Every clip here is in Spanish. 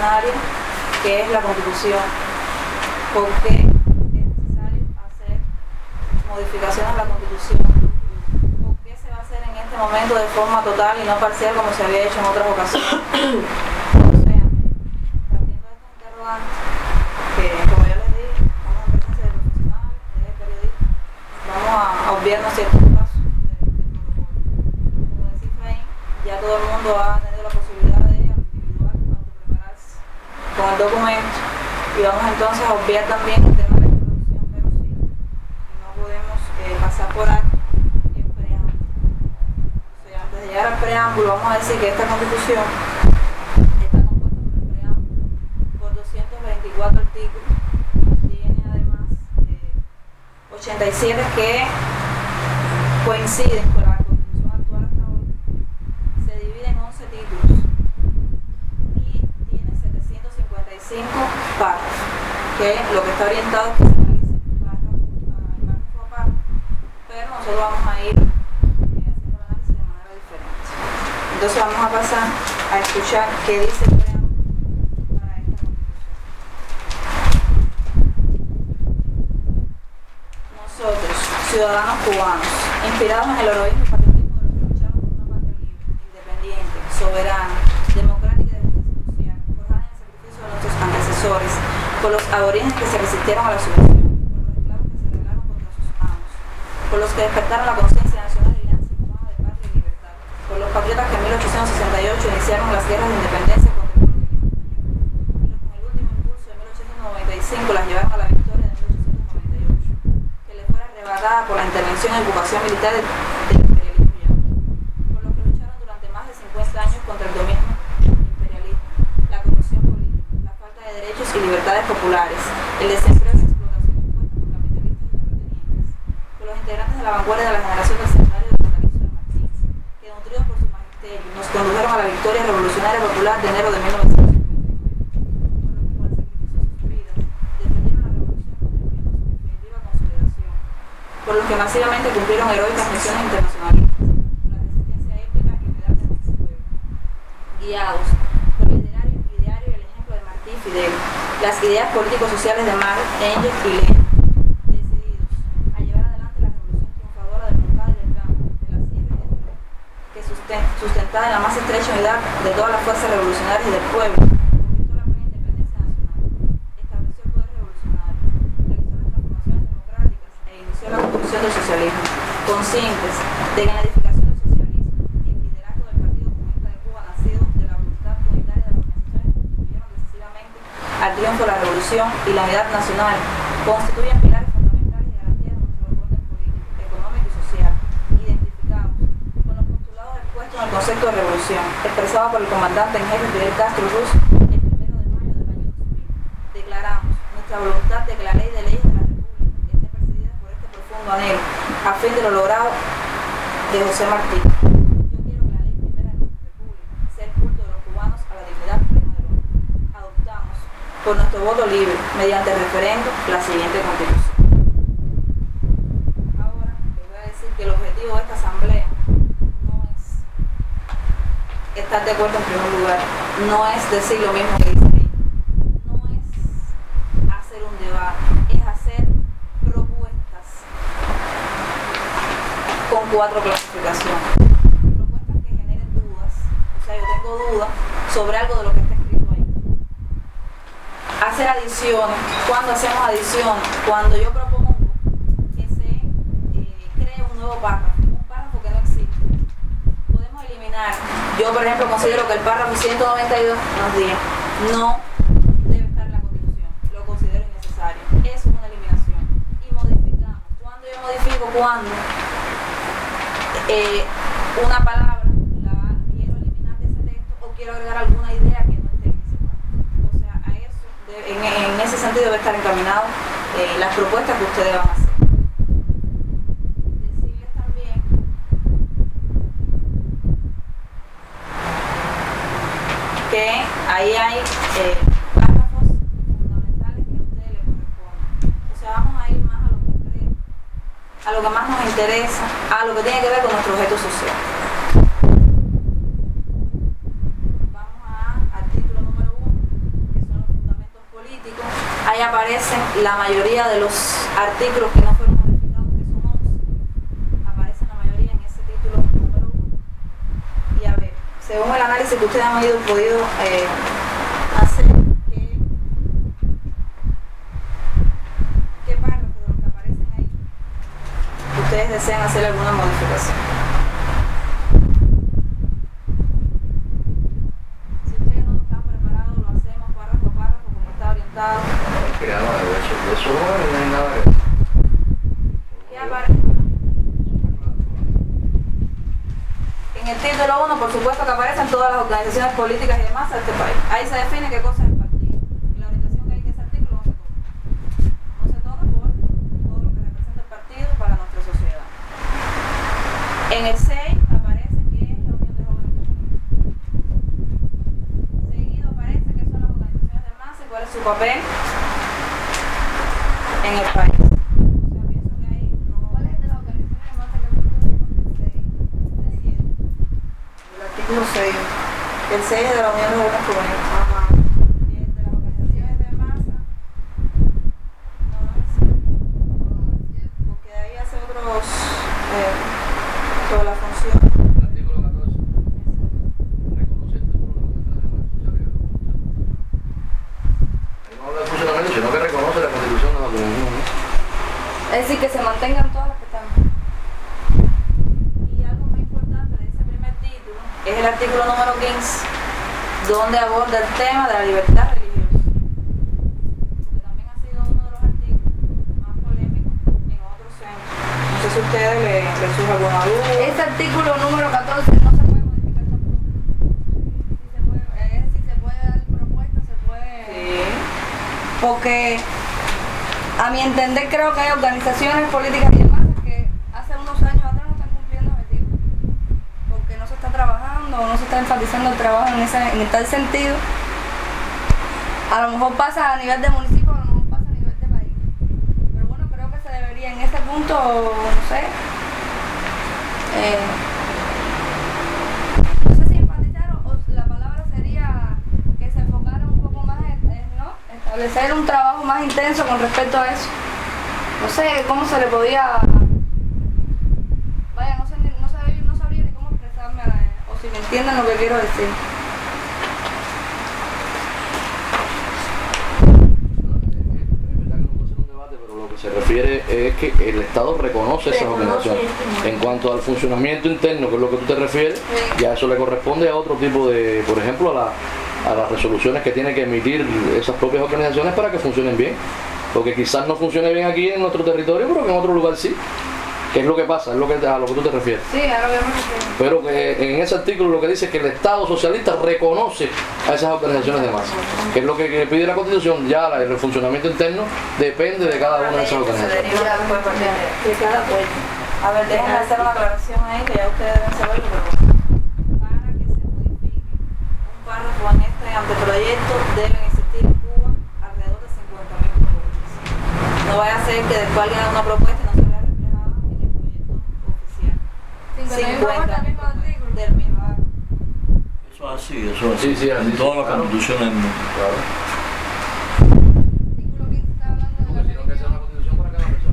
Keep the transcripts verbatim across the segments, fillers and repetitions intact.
revolucionaria que es la Constitución. ¿Por qué es necesario hacer modificaciones a la Constitución? ¿Por qué se va a hacer en este momento de forma total y no parcial como se había hecho en otras ocasiones? O sea, partiendo de estos interrogantes, que como ya les dije, estamos en presencia de profesionales, de periodistas, vamos a, a obviarnos ciertos pasos de, de protocolo. Como decía Efraín, ya todo el mundo ha tenido la posibilidad de individual autoprepararse con el documento. Y vamos entonces a obviar también el tema de la introducción, pero sí, no podemos eh, pasar por alto el preámbulo. O sea, antes de llegar al preámbulo, vamos a decir que esta Constitución está compuesta por el preámbulo, por doscientos veinticuatro artículos, tiene además eh, ochenta y siete que coinciden con la Constitución actual hasta hoy, se divide en once títulos y tiene setecientos cincuenta y cinco párrafos, que lo que está orientado es que se analice párrafo a párrafo, pero nosotros vamos a ir eh, haciendo el análisis de manera diferente. Entonces vamos a pasar a escuchar qué dice el preámbulo para esta Constitución. Nosotros, ciudadanos cubanos, inspirados en el heroísmo y patriotismo de los que lucharon por una patria libre, independiente, soberana, democrática y de justicia social, forjada en el sacrificio de nuestros antecesores, por los aborígenes que se resistieron a la sumisión, por los esclavos que se rebelaron contra sus amos, por los que despertaron la conciencia nacional y alianza cubana de patria y libertad, por los patriotas que en mil ochocientos sesenta y ocho iniciaron las guerras de independencia contra el colonialismo español, y los que con el último impulso de mil ochocientos noventa y cinco las llevaron a la victoria de mil ochocientos noventa y ocho, que les fuera arrebatada por la intervención y ocupación militar del, del imperialismo yanqui, por los que lucharon durante más de cincuenta años contra el dominio imperialismo, la corrupción política, la falta de derechos y libertades populares, el desempleo y la explotación impuesta por capitalistas y terratenientes, por los integrantes de la vanguardia de la generación del centenario de Natalicio de Martí, que nutridos por su magisterio nos condujeron a la victoria revolucionaria popular de enero de mil novecientos cincuenta y nueve, por los que con el sacrificio de sus vidas defendieron la revolución contribuyendo a su definitiva consolidación, por los que masivamente cumplieron heroicas misiones internacionalistas, por la resistencia épica y unidad de nuestro pueblo, guiados por el ideario, ideario y el ejemplo de Martí y Fidel, las ideas político-sociales de Marx, Engels y Lenin, decididos a llevar adelante la revolución triunfadora del Moncada y del campo, de la sierra y del río, que sustentada en la más estrecha unidad de todas las fuerzas revolucionarias y del pueblo, conquistó la plena independencia nacional, estableció el poder revolucionario, realizó las transformaciones democráticas e inició la construcción del socialismo, conscientes de que en la edificación del socialismo y el liderazgo del Partido Comunista de Cuba, nacido de la voluntad comunitaria de las organizaciones que contribuyeron decisivamente al triunfo de la revolución y la unidad nacional, constituyen pilares fundamentales y garantías de nuestro orden político, económico y social, identificados con los postulados expuestos en el concepto de revolución, expresado por el comandante en jefe Fidel Castro Ruz el primero de mayo del año dos mil. Declaramos nuestra voluntad de que la ley de leyes de la República esté presidida por este profundo anhelo, a fin de lo logrado de José Martí. Yo quiero que la ley primera de nuestra República sea el culto de los cubanos a la dignidad plena del hombre. Adoptamos por nuestro voto libre, mediante el referendo, la siguiente Constitución. Ahora les voy a decir que el objetivo de esta asamblea no es estar de acuerdo en primer lugar, no es decir lo mismo que dice ahí, no es hacer un debate, es hacer propuestas con cuatro clasificaciones, propuestas que generen dudas, o sea, yo tengo dudas sobre algo de lo que está escrito ahí. Hacer adiciones. ¿Cuándo hacemos adiciones? Cuando yo propongo que se eh, cree un nuevo párrafo, un párrafo que no existe. Podemos eliminar. Yo, por ejemplo, considero que el párrafo ciento noventa y dos nos dice no debe estar en la Constitución. Lo considero innecesario. Eso es una eliminación. Y modificamos. ¿Cuándo yo modifico? Cuando eh, una palabra la quiero eliminar de ese texto o quiero agregar alguna idea que no esté en ese párrafo. O sea, a eso de, en, en ese sentido debe estar encaminado eh, las propuestas que ustedes van a hacer. Decirles también que ahí hay eh, párrafos fundamentales que a ustedes les corresponden. O sea, vamos a ir más a lo concreto, a lo que más nos interesa, a lo que tiene que ver con nuestro objeto social. Vamos a, al título número uno, la mayoría de los artículos que no fueron modificados, que son once, aparecen la mayoría en ese título número uno. Y a ver, según el análisis que ustedes han ido, podido eh, hacer, ¿qué, qué párrafos de los que aparecen ahí ustedes desean hacer alguna modificación? Si ustedes no están preparados, lo hacemos párrafo a párrafo como está orientado. Mira, no, de eso, de eso no hay nada que... ¿Qué aparece? En el título uno, por supuesto que aparecen todas las organizaciones políticas y demás de este país. Ahí se define qué cosa es el partido. Y la orientación que hay que ese artículo no se toca. No se toca por todo lo que representa el partido para nuestra sociedad. En el seis aparece que es la Unión de Jóvenes Comunistas. Seguido aparece que son las organizaciones de masa y cuál es su papel en el país. O sea, pienso que ahí no... ¿Cuál es de las organizaciones de masa que punto seis? El artículo seis. El seis es de la Unión de Jóvenes Comunistas. Ajá. Y el de las organizaciones de masa. No, no es cierto. Porque de ahí hace otros. Eh, toda la función. El artículo catorce. Reconoce el título de las organizaciones sociales. Ahí no habla de funcionamiento, sino que reconoce la constitución de la comunidad. Es decir, que se mantengan todas las que están. Y algo muy importante de ese primer título es el artículo número quince, donde aborda el tema de la libertad religiosa. Porque también ha sido uno de los artículos más polémicos en otros centros. No sé si a ustedes les le surge alguna duda. Ese artículo número catorce no se puede modificar tampoco. Sí se puede, es decir, se puede dar propuestas, se puede... Sí. Porque a mi entender creo que hay organizaciones políticas y demás que hace unos años atrás no están cumpliendo objetivos. Porque no se está trabajando o no se está enfatizando el trabajo en, ese, en tal sentido. A lo mejor pasa a nivel de municipio, a lo mejor pasa a nivel de país. Pero bueno, creo que se debería en ese punto, no sé, eh, no sé si enfatizar o, o la palabra sería que se enfocara un poco más en, en, ¿no? establecer un trabajo más intenso con respecto a eso. No sé cómo se le podía, vaya, no sé, ni- no sabría, no sabría ni cómo expresarme eh, o si me entienden lo que quiero decir. Es verdad que no puede ser un debate, pero lo que se refiere es que el Estado reconoce esas organizaciones. En cuanto al funcionamiento interno, que es lo que tú te refieres, Sí. ya eso le corresponde a otro tipo de, por ejemplo, a, la, a las resoluciones que tienen que emitir esas propias organizaciones para que funcionen bien. Porque quizás no funcione bien aquí en nuestro territorio, pero que en otro lugar sí. ¿Qué es lo que pasa? Es lo que, a lo que tú te refieres. Sí, a lo que me refiero. Pero que en ese artículo lo que dice es que el Estado socialista reconoce a esas organizaciones de masa, que es lo que, que pide la Constitución. Ya la- el funcionamiento interno depende de cada una de esas Se organizaciones. deriva después por ley. Que cada pueblo. A ver, déjenme hacer una aclaración ahí, que ya ustedes deben saberlo, pero para que se modifique un párrafo en este anteproyecto deben existir en Cuba alrededor de cincuenta mil propuestas. No vaya a ser que después alguien haga una propuesta y no se vea reflejada en el proyecto oficial. cincuenta mil propuestas artículos. del mismo. Eso es así, eso es Sí, así. sí, así, En todas sí, las claro. constituciones del mundo. Claro. Artículo quince está hablando de Porque la tiene que ser una religión. Constitución para cada persona.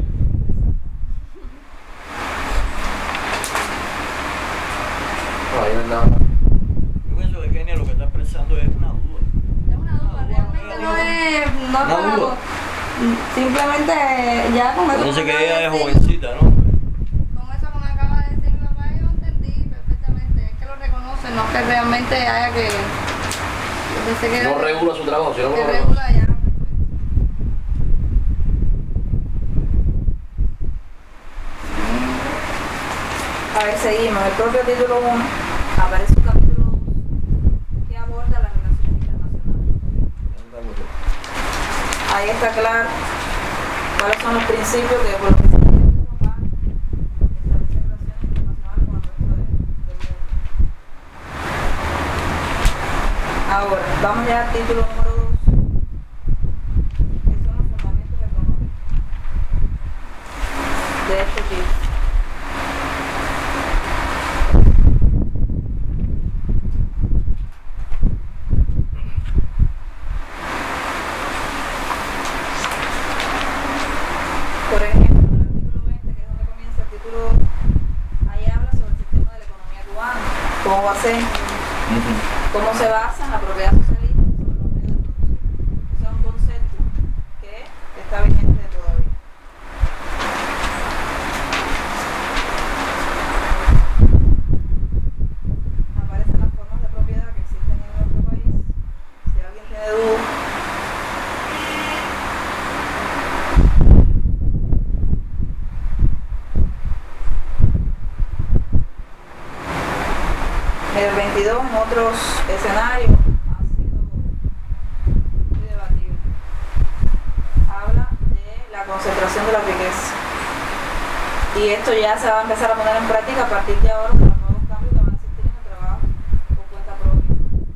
No, ahí no hay nada. Yo pienso que Kenia lo que está expresando es una duda. Es una duda, realmente no es, no es Una para- duda. simplemente ya con eso. Parece que que acaba ella de es decir- jovencita, ¿no? Con eso que me acaba de decir mi papá, yo entendí perfectamente, es que lo reconoce, no que realmente haya que, yo pensé que era No regula su trabajo, sino que que lo reconoce. regula ya. A ver, seguimos. El propio título uno aparece un capítulo dos que aborda las relaciones internacionales. Ahí está claro cuáles son los principios que por los que se tiene Cuba para establecer relaciones internacionales con el resto de- del mundo. Ahora, vamos ya al título número dos, que son los fundamentos económicos de este título. cómo va a ser, Uh-huh. cómo se basa en la propiedad socialista sobre los medios de producción. Ese es un concepto que, que está vigente todavía. Aparecen las formas de propiedad que existen en nuestro país. Si alguien tiene dudas, el veintidós en otros escenarios ha sido muy debatido. Habla de la concentración de la riqueza. Y esto ya se va a empezar a poner en práctica a partir de ahora con los nuevos cambios que van a existir en el trabajo por cuenta propia.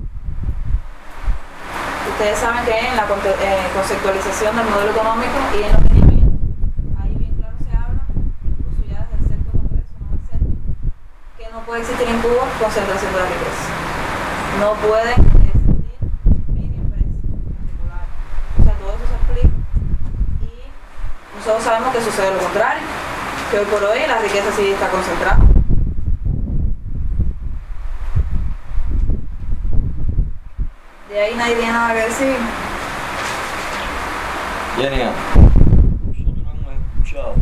Ustedes saben que en la conte- eh, conceptualización del modelo económico y en los lineamientos, ahí bien claro se habla, incluso ya desde el sexto congreso, no el séptimo, que no puede existir en Cuba concentración de la riqueza. No pueden existir mini empresas particulares. O sea, todo eso se explica. Y nosotros sabemos que sucede lo contrario, que hoy por hoy la riqueza sí está concentrada. De ahí nadie tiene nada que decir. Yenia, nosotros hemos escuchado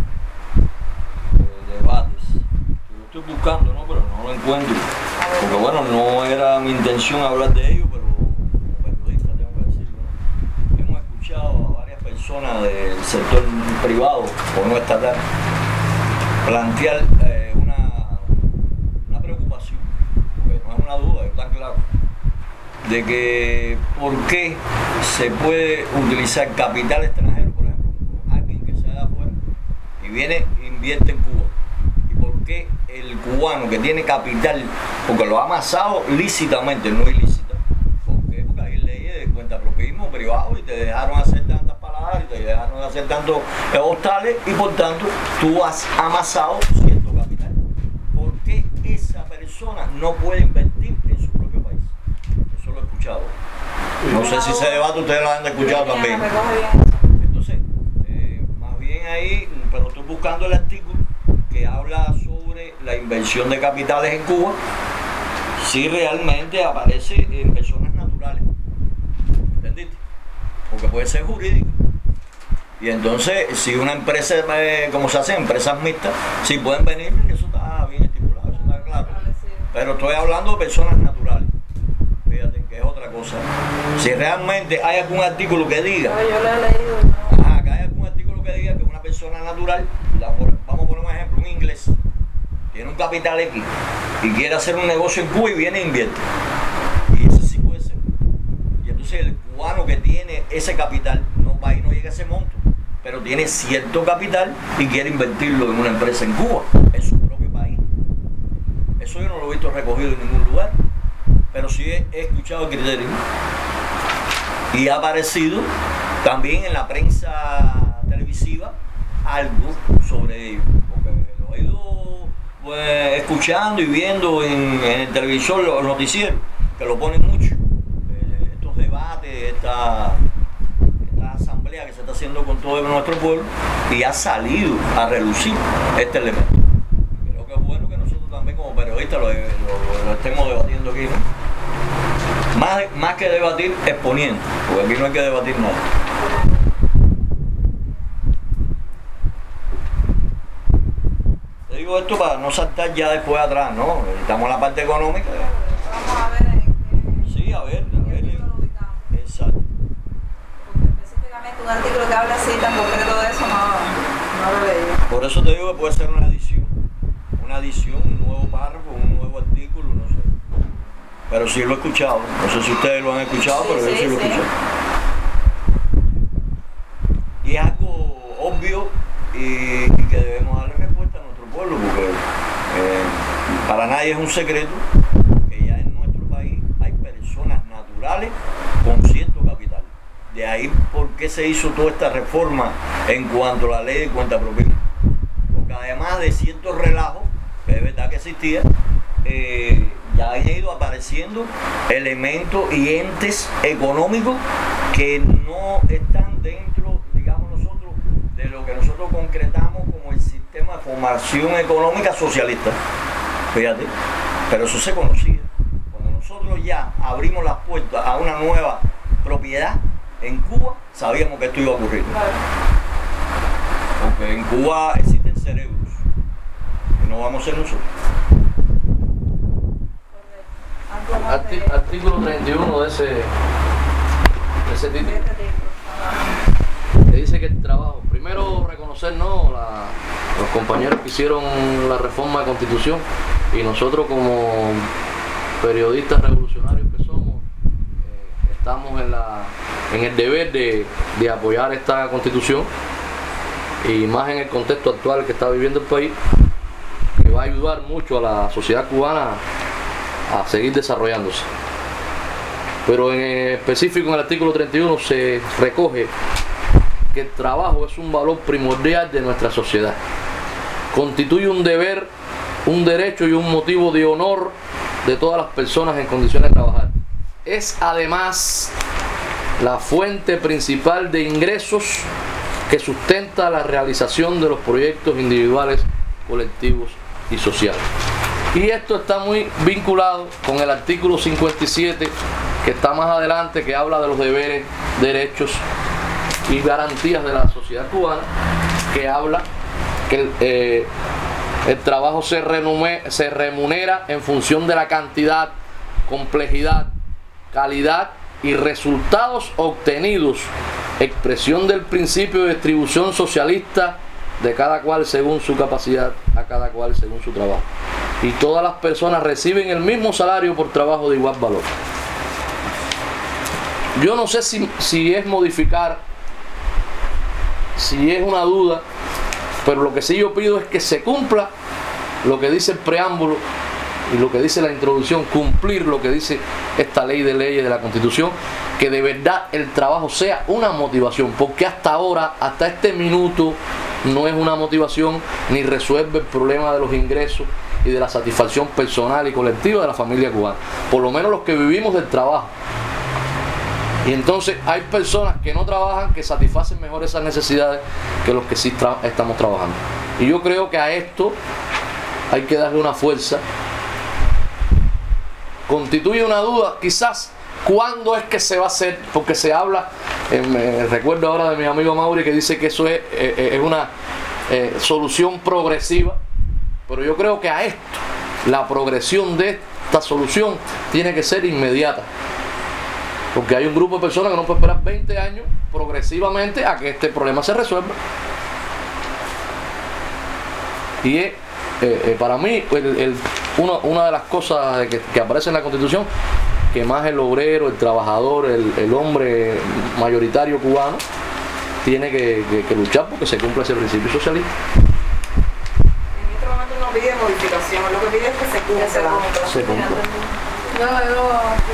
eh, debates, que lo estoy buscando, ¿no? Pero no lo encuentro, porque bueno, no era mi intención hablar de ello, pero como periodista tengo que decirlo, ¿no? Hemos escuchado a varias personas del sector privado o no estatal plantear eh, una, una preocupación, porque no es una duda, está claro, de que por qué se puede utilizar capital extranjero, por ejemplo, alguien que sea de afuera y viene e invierte en Cuba, y por qué el cubano que tiene capital, porque lo ha amasado lícitamente, no ilícita, ¿por qué? Porque hay leyes de cuentapropismo privado y te dejaron hacer tantas palabras y te dejaron hacer tantos hostales y por tanto tú has amasado cierto capital. ¿Por qué esa persona no puede invertir en su propio país? Eso lo he escuchado. No sé si se debate, ustedes lo han escuchado también. Entonces, eh, más bien ahí, pero estoy buscando el artículo que habla sobre la inversión de capitales en Cuba, si realmente aparece en personas naturales. ¿Entendiste? Porque puede ser jurídico. Y entonces, si una empresa, eh, como se hace, empresas mixtas, si pueden venir, eso está bien estipulado, eso está claro. Pero estoy hablando de personas naturales. Fíjate que es otra cosa. Si realmente hay algún artículo que diga, yo lo he leído, ¿no? Ajá, que hay algún artículo que diga que una persona natural, la, vamos a poner un ejemplo, un inglés, tiene un capital X y quiere hacer un negocio en Cuba y viene e invierte. Y eso sí puede ser. Y entonces el cubano que tiene ese capital no va y no llega a ese monto, pero tiene cierto capital y quiere invertirlo en una empresa en Cuba, en su propio país. Eso yo no lo he visto recogido en ningún lugar. Pero sí he, he escuchado el criterio y ha aparecido también en la prensa televisiva algo sobre ello, porque lo he ido pues, escuchando y viendo en, en el televisor, los noticieros, que lo ponen mucho, eh, estos debates, esta, esta asamblea que se está haciendo con todo nuestro pueblo, y ha salido a relucir este elemento. Creo que es bueno que nosotros también como periodistas lo, lo, lo estemos debatiendo aquí, ¿no? Más, más que debatir, exponiendo, porque aquí no hay que debatir nada. Te digo esto para no saltar ya después atrás, ¿no? Estamos en la parte económica. Vamos a ver en qué, Sí, a ver, a ver. artículo lo ubicamos. Exacto. Porque específicamente un artículo que habla así tan concreto de eso no, no lo he leído. Por eso te digo que puede ser una edición. Una edición, un nuevo párrafo, un nuevo artículo, no sé. Pero sí lo he escuchado. No sé si ustedes lo han escuchado, Sí, pero yo sí, sí lo he sí. escuchado. Y es algo obvio y, y que debemos darle respuesta a nuestro pueblo, porque eh, para nadie es un secreto que ya en nuestro país hay personas naturales con cierto capital. De ahí por qué se hizo toda esta reforma en cuanto a la ley de cuentapropismo. Porque además de ciertos relajos, que es verdad que existía, eh, ya han ido apareciendo elementos y entes económicos que no están dentro, digamos nosotros, de lo que nosotros concretamos como el sistema de formación económica socialista. Fíjate, pero eso se conocía. nosotros ya abrimos las puertas a una nueva propiedad en Cuba, sabíamos que esto iba a ocurrir. Porque en Cuba existen cerebros y no vamos a ser nosotros. Arti- artículo treinta y uno de ese, de ese título, que dice que el trabajo, primero reconocer, ¿no?, la, los compañeros que hicieron la reforma de Constitución, y nosotros como periodistas revolucionarios que somos, eh, estamos en, la, en el deber de, de apoyar esta Constitución, y más en el contexto actual que está viviendo el país, que va a ayudar mucho a la sociedad cubana a seguir desarrollándose. Pero en específico en el artículo treinta y uno se recoge que el trabajo es un valor primordial de nuestra sociedad. Constituye un deber, un derecho y un motivo de honor de todas las personas en condiciones de trabajar. Es además la fuente principal de ingresos que sustenta la realización de los proyectos individuales, colectivos y sociales. Y esto está muy vinculado con el artículo cincuenta y siete, que está más adelante, que habla de los deberes, derechos y garantías de la sociedad cubana, que habla que el, eh, el trabajo se, renume, se remunera en función de la cantidad, complejidad, calidad y resultados obtenidos, expresión del principio de distribución socialista de cada cual según su capacidad, a cada cual según su trabajo. Y todas las personas reciben el mismo salario por trabajo de igual valor. Yo no sé si, si es modificar, si es una duda, pero lo que sí yo pido es que se cumpla lo que dice el preámbulo y lo que dice la introducción, cumplir lo que dice esta ley de leyes de la Constitución, que de verdad el trabajo sea una motivación, porque hasta ahora, hasta este minuto, no es una motivación ni resuelve el problema de los ingresos y de la satisfacción personal y colectiva de la familia cubana, por lo menos los que vivimos del trabajo. Y entonces hay personas que no trabajan que satisfacen mejor esas necesidades que los que sí tra- estamos trabajando. Y yo creo que a esto hay que darle una fuerza. Constituye una duda, quizás, ¿cuándo es que se va a hacer? Porque se habla, eh, me recuerdo ahora de mi amigo Mauri que dice que eso es, eh, es una eh, solución progresiva, pero yo creo que a esto, la progresión de esta solución tiene que ser inmediata, porque hay un grupo de personas que no puede esperar veinte años progresivamente a que este problema se resuelva. Y es, eh, eh, para mí, el, el, una, una de las cosas que, que aparece en la Constitución, que más el obrero, el trabajador, el, el hombre mayoritario cubano tiene que, que, que luchar porque se cumpla ese principio socialista. En este momento no pide modificación, lo que pide es que se cumpla. Se cumpla. No, yo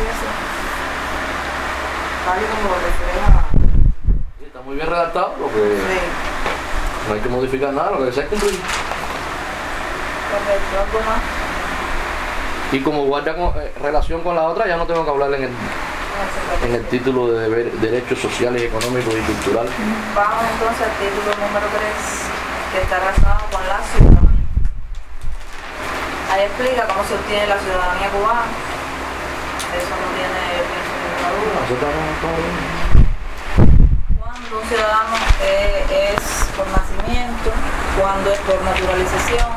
Tal y como lo refieren a... Sí, está muy bien redactado, lo que Sí. no hay que modificar nada, lo que se hay que cumplir. Correcto, algo más. Y como guarda con, eh, relación con la otra, ya no tengo que hablar en el, en el título de deber, derechos sociales, económicos y culturales. Vamos entonces al título número tres, que está relacionado con la ciudadanía. Ahí explica cómo se obtiene la ciudadanía cubana. Eso no tiene, yo pienso, ninguna duda. Cuando un ciudadano eh, es por nacimiento, cuando es por naturalización.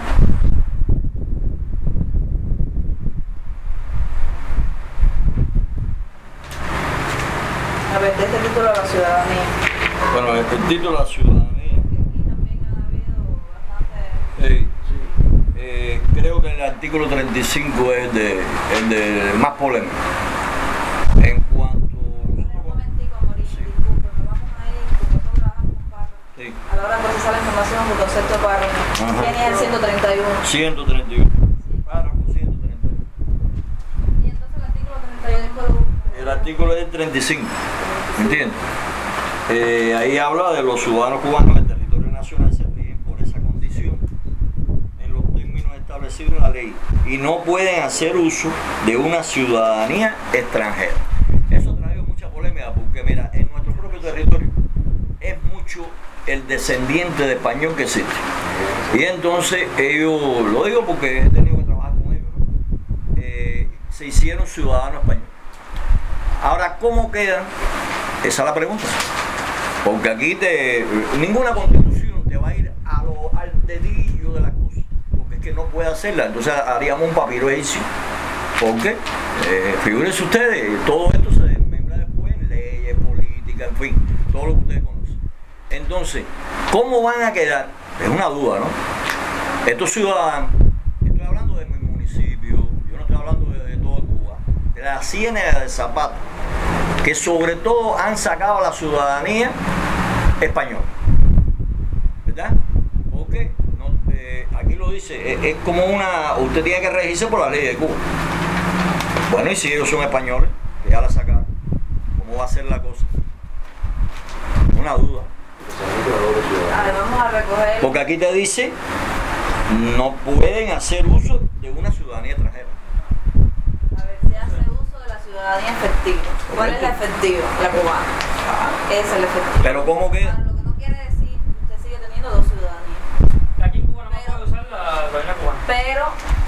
A ver, de este título a la ciudadanía. Bueno, el, el título de la ciudadanía, Aquí también ha habido bastante... eh, eh, creo que el artículo treinta y cinco es de, el de más polémico. En cuanto... Un momentico, Mauricio, disculpe, nos vamos a ir, porque nosotros trabajamos con párrafos. Sí, A la hora de procesar la información, el concepto de párrafo. Ajá. Viene el ciento treinta y uno. ciento treinta y uno. Párrafo ciento treinta y uno. Y entonces el artículo treinta y uno. El artículo es el treinta y cinco, ¿entiendes? Eh, ahí habla de los ciudadanos cubanos del territorio nacional se rigen por esa condición en los términos establecidos en la ley y no pueden hacer uso de una ciudadanía extranjera. Eso ha traído mucha polémica porque, mira, en nuestro propio territorio es mucho el descendiente de español que existe. Y entonces ellos, lo digo porque he tenido que trabajar con ellos, ¿no? Eh, se hicieron hicieron ciudadanos españoles. Ahora, ¿cómo quedan? Esa es la pregunta. Porque aquí te, ninguna constitución te va a ir a lo, al dedillo de las cosas, porque es que no puede hacerla. Entonces haríamos un papiro egipcio. Porque, eh, figúrense ustedes, todo esto se desmembra después en leyes, políticas, en fin, todo lo que ustedes conocen. Entonces, ¿cómo van a quedar? Es una duda, ¿no? Estos ciudadanos, estoy hablando de mi municipio, yo no estoy hablando de, de toda Cuba, de la Ciénaga de Zapata, que sobre todo han sacado la ciudadanía española, ¿verdad? Porque no, eh, aquí lo dice, es, es como una, usted tiene que regirse por la ley de Cuba. Bueno, y si ellos son españoles, que ya la sacaron, ¿cómo va a ser la cosa? Una duda. Ahora vamos a recoger. Porque aquí te dice, no pueden hacer uso de una ciudadanía extranjera. A ver, se hace uso de la ciudadanía efectiva. ¿Cuál es la efectiva? La cubana. Ah, Esa es la efectiva. pero ¿cómo queda? Ahora, lo que no quiere decir que usted sigue teniendo dos ciudadanías. Aquí en Cuba no Pero- puede usar la ciudadanía cubana. Pero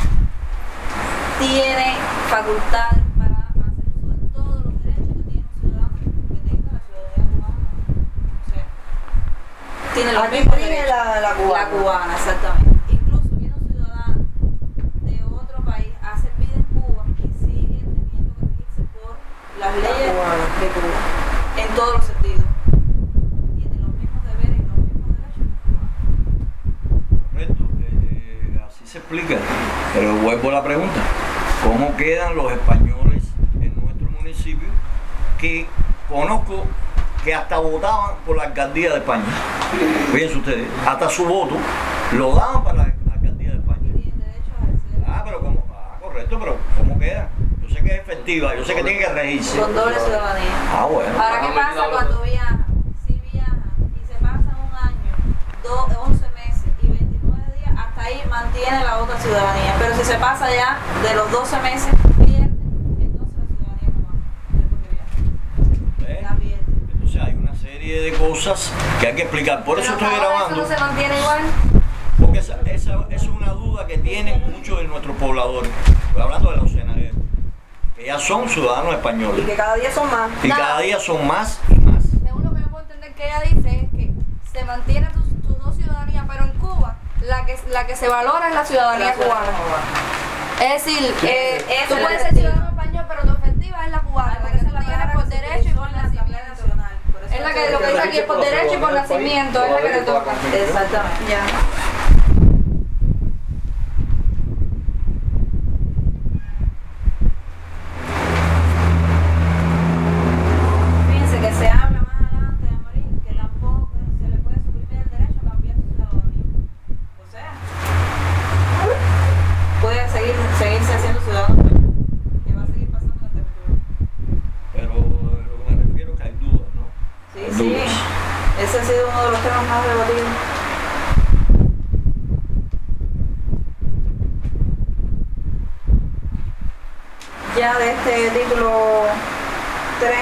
tiene facultades para hacer uso de todos los derechos que tiene un ciudadano que tenga la ciudadanía cubana. O sea, tiene los Aquí mismos rige derechos. la- la cubana. La cubana, exactamente. Incluso viene un ciudadano de otro país, hace vida en Cuba y sigue teniendo que regirse por las leyes cubana. de Cuba. En todos los sentidos. Tiene los mismos deberes y los mismos derechos que un cubano. Correcto, eh, eh, así se explica. Pero vuelvo a la pregunta. ¿Cómo quedan los españoles en nuestro municipio que conozco que hasta votaban por la alcaldía de España? Fíjense ustedes, hasta su voto lo daban para la alcaldía de España. Y tienen derecho a ejercer Ah, pero ¿cómo? Ah, correcto, pero ¿cómo queda? Yo sé que es efectiva, yo sé que tiene que regirse. con doble ciudadanía. Ah, bueno. Ahora, ¿qué Vamos pasa metiendo cuando ahora. viajan? Si viajan y se pasan un año, dos, once meses y veintinueve días, hasta ahí mantiene la otra ciudadanía. Pero si se pasa ya de los doce meses, pierde entonces la ciudadanía cubana. Después que viaja. ¿Eh? La pierde. Entonces hay una serie de cosas que hay que explicar. Por eso Pero estoy ahora grabando. eso no se mantiene igual. Porque esa, esa, esa es una duda que tienen muchos de nuestros pobladores. Estoy hablando de los senaderos, que ya son ciudadanos Y españoles. que cada día son más. Y Nada. cada día son más y más. Según lo que yo puedo entender que ella dice es que se mantiene tus tus dos ciudadanías, pero en Cuba la que, la que se valora es la ciudadanía La cubana. ciudadanía cubana. Es decir, eh, Esa tú es la puedes ser efectiva. ciudadano español, pero tu efectiva es la cubana, la que Esa tú es la tienes palabra por que se derecho y utilizó por en la Asamblea nacimiento. Nacional. Por eso Es la que lo que que dice aquí es por la derecho y por ciudadanía del país, nacimiento, es la que le toda toca. Constitución. Exactamente. Ya. Fíjense que se habla más adelante de morir que tampoco se le puede suprimir el derecho a cambiar su ciudadanía. O sea, puede seguir, seguirse siendo ciudadano, que va a seguir pasando en el territorio. Pero eh, lo que me refiero es que hay dudas, ¿no? Sí, Hay sí. dudas. Ese ha sido uno de los temas más debatidos. Ya de este título tres,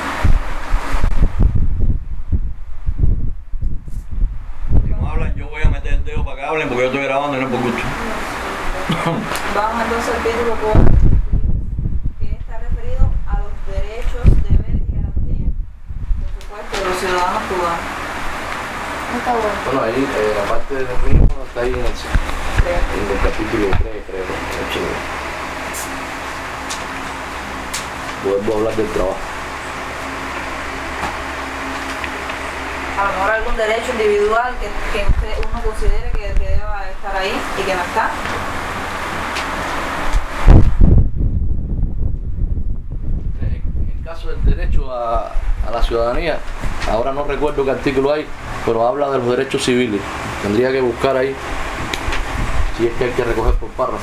Si no hablan, yo voy a meter el dedo para que hablen porque yo estoy grabando y no es por gusto. vamos entonces al título cuatro, que está referido a los derechos, deberes y garantías, por supuesto, de los ciudadanos cubanos. Está bueno. Bueno, ahí eh, la parte del mismo está ahí en el, en el capítulo tres, creo. ocho. Vuelvo a hablar del trabajo. A lo mejor algún derecho individual que, que usted, uno considere que, que deba estar ahí y que no está. En el caso del derecho a, a la ciudadanía, ahora no recuerdo qué artículo hay, pero habla de los derechos civiles. Tendría que buscar ahí, si es que hay que recoger por párrafo.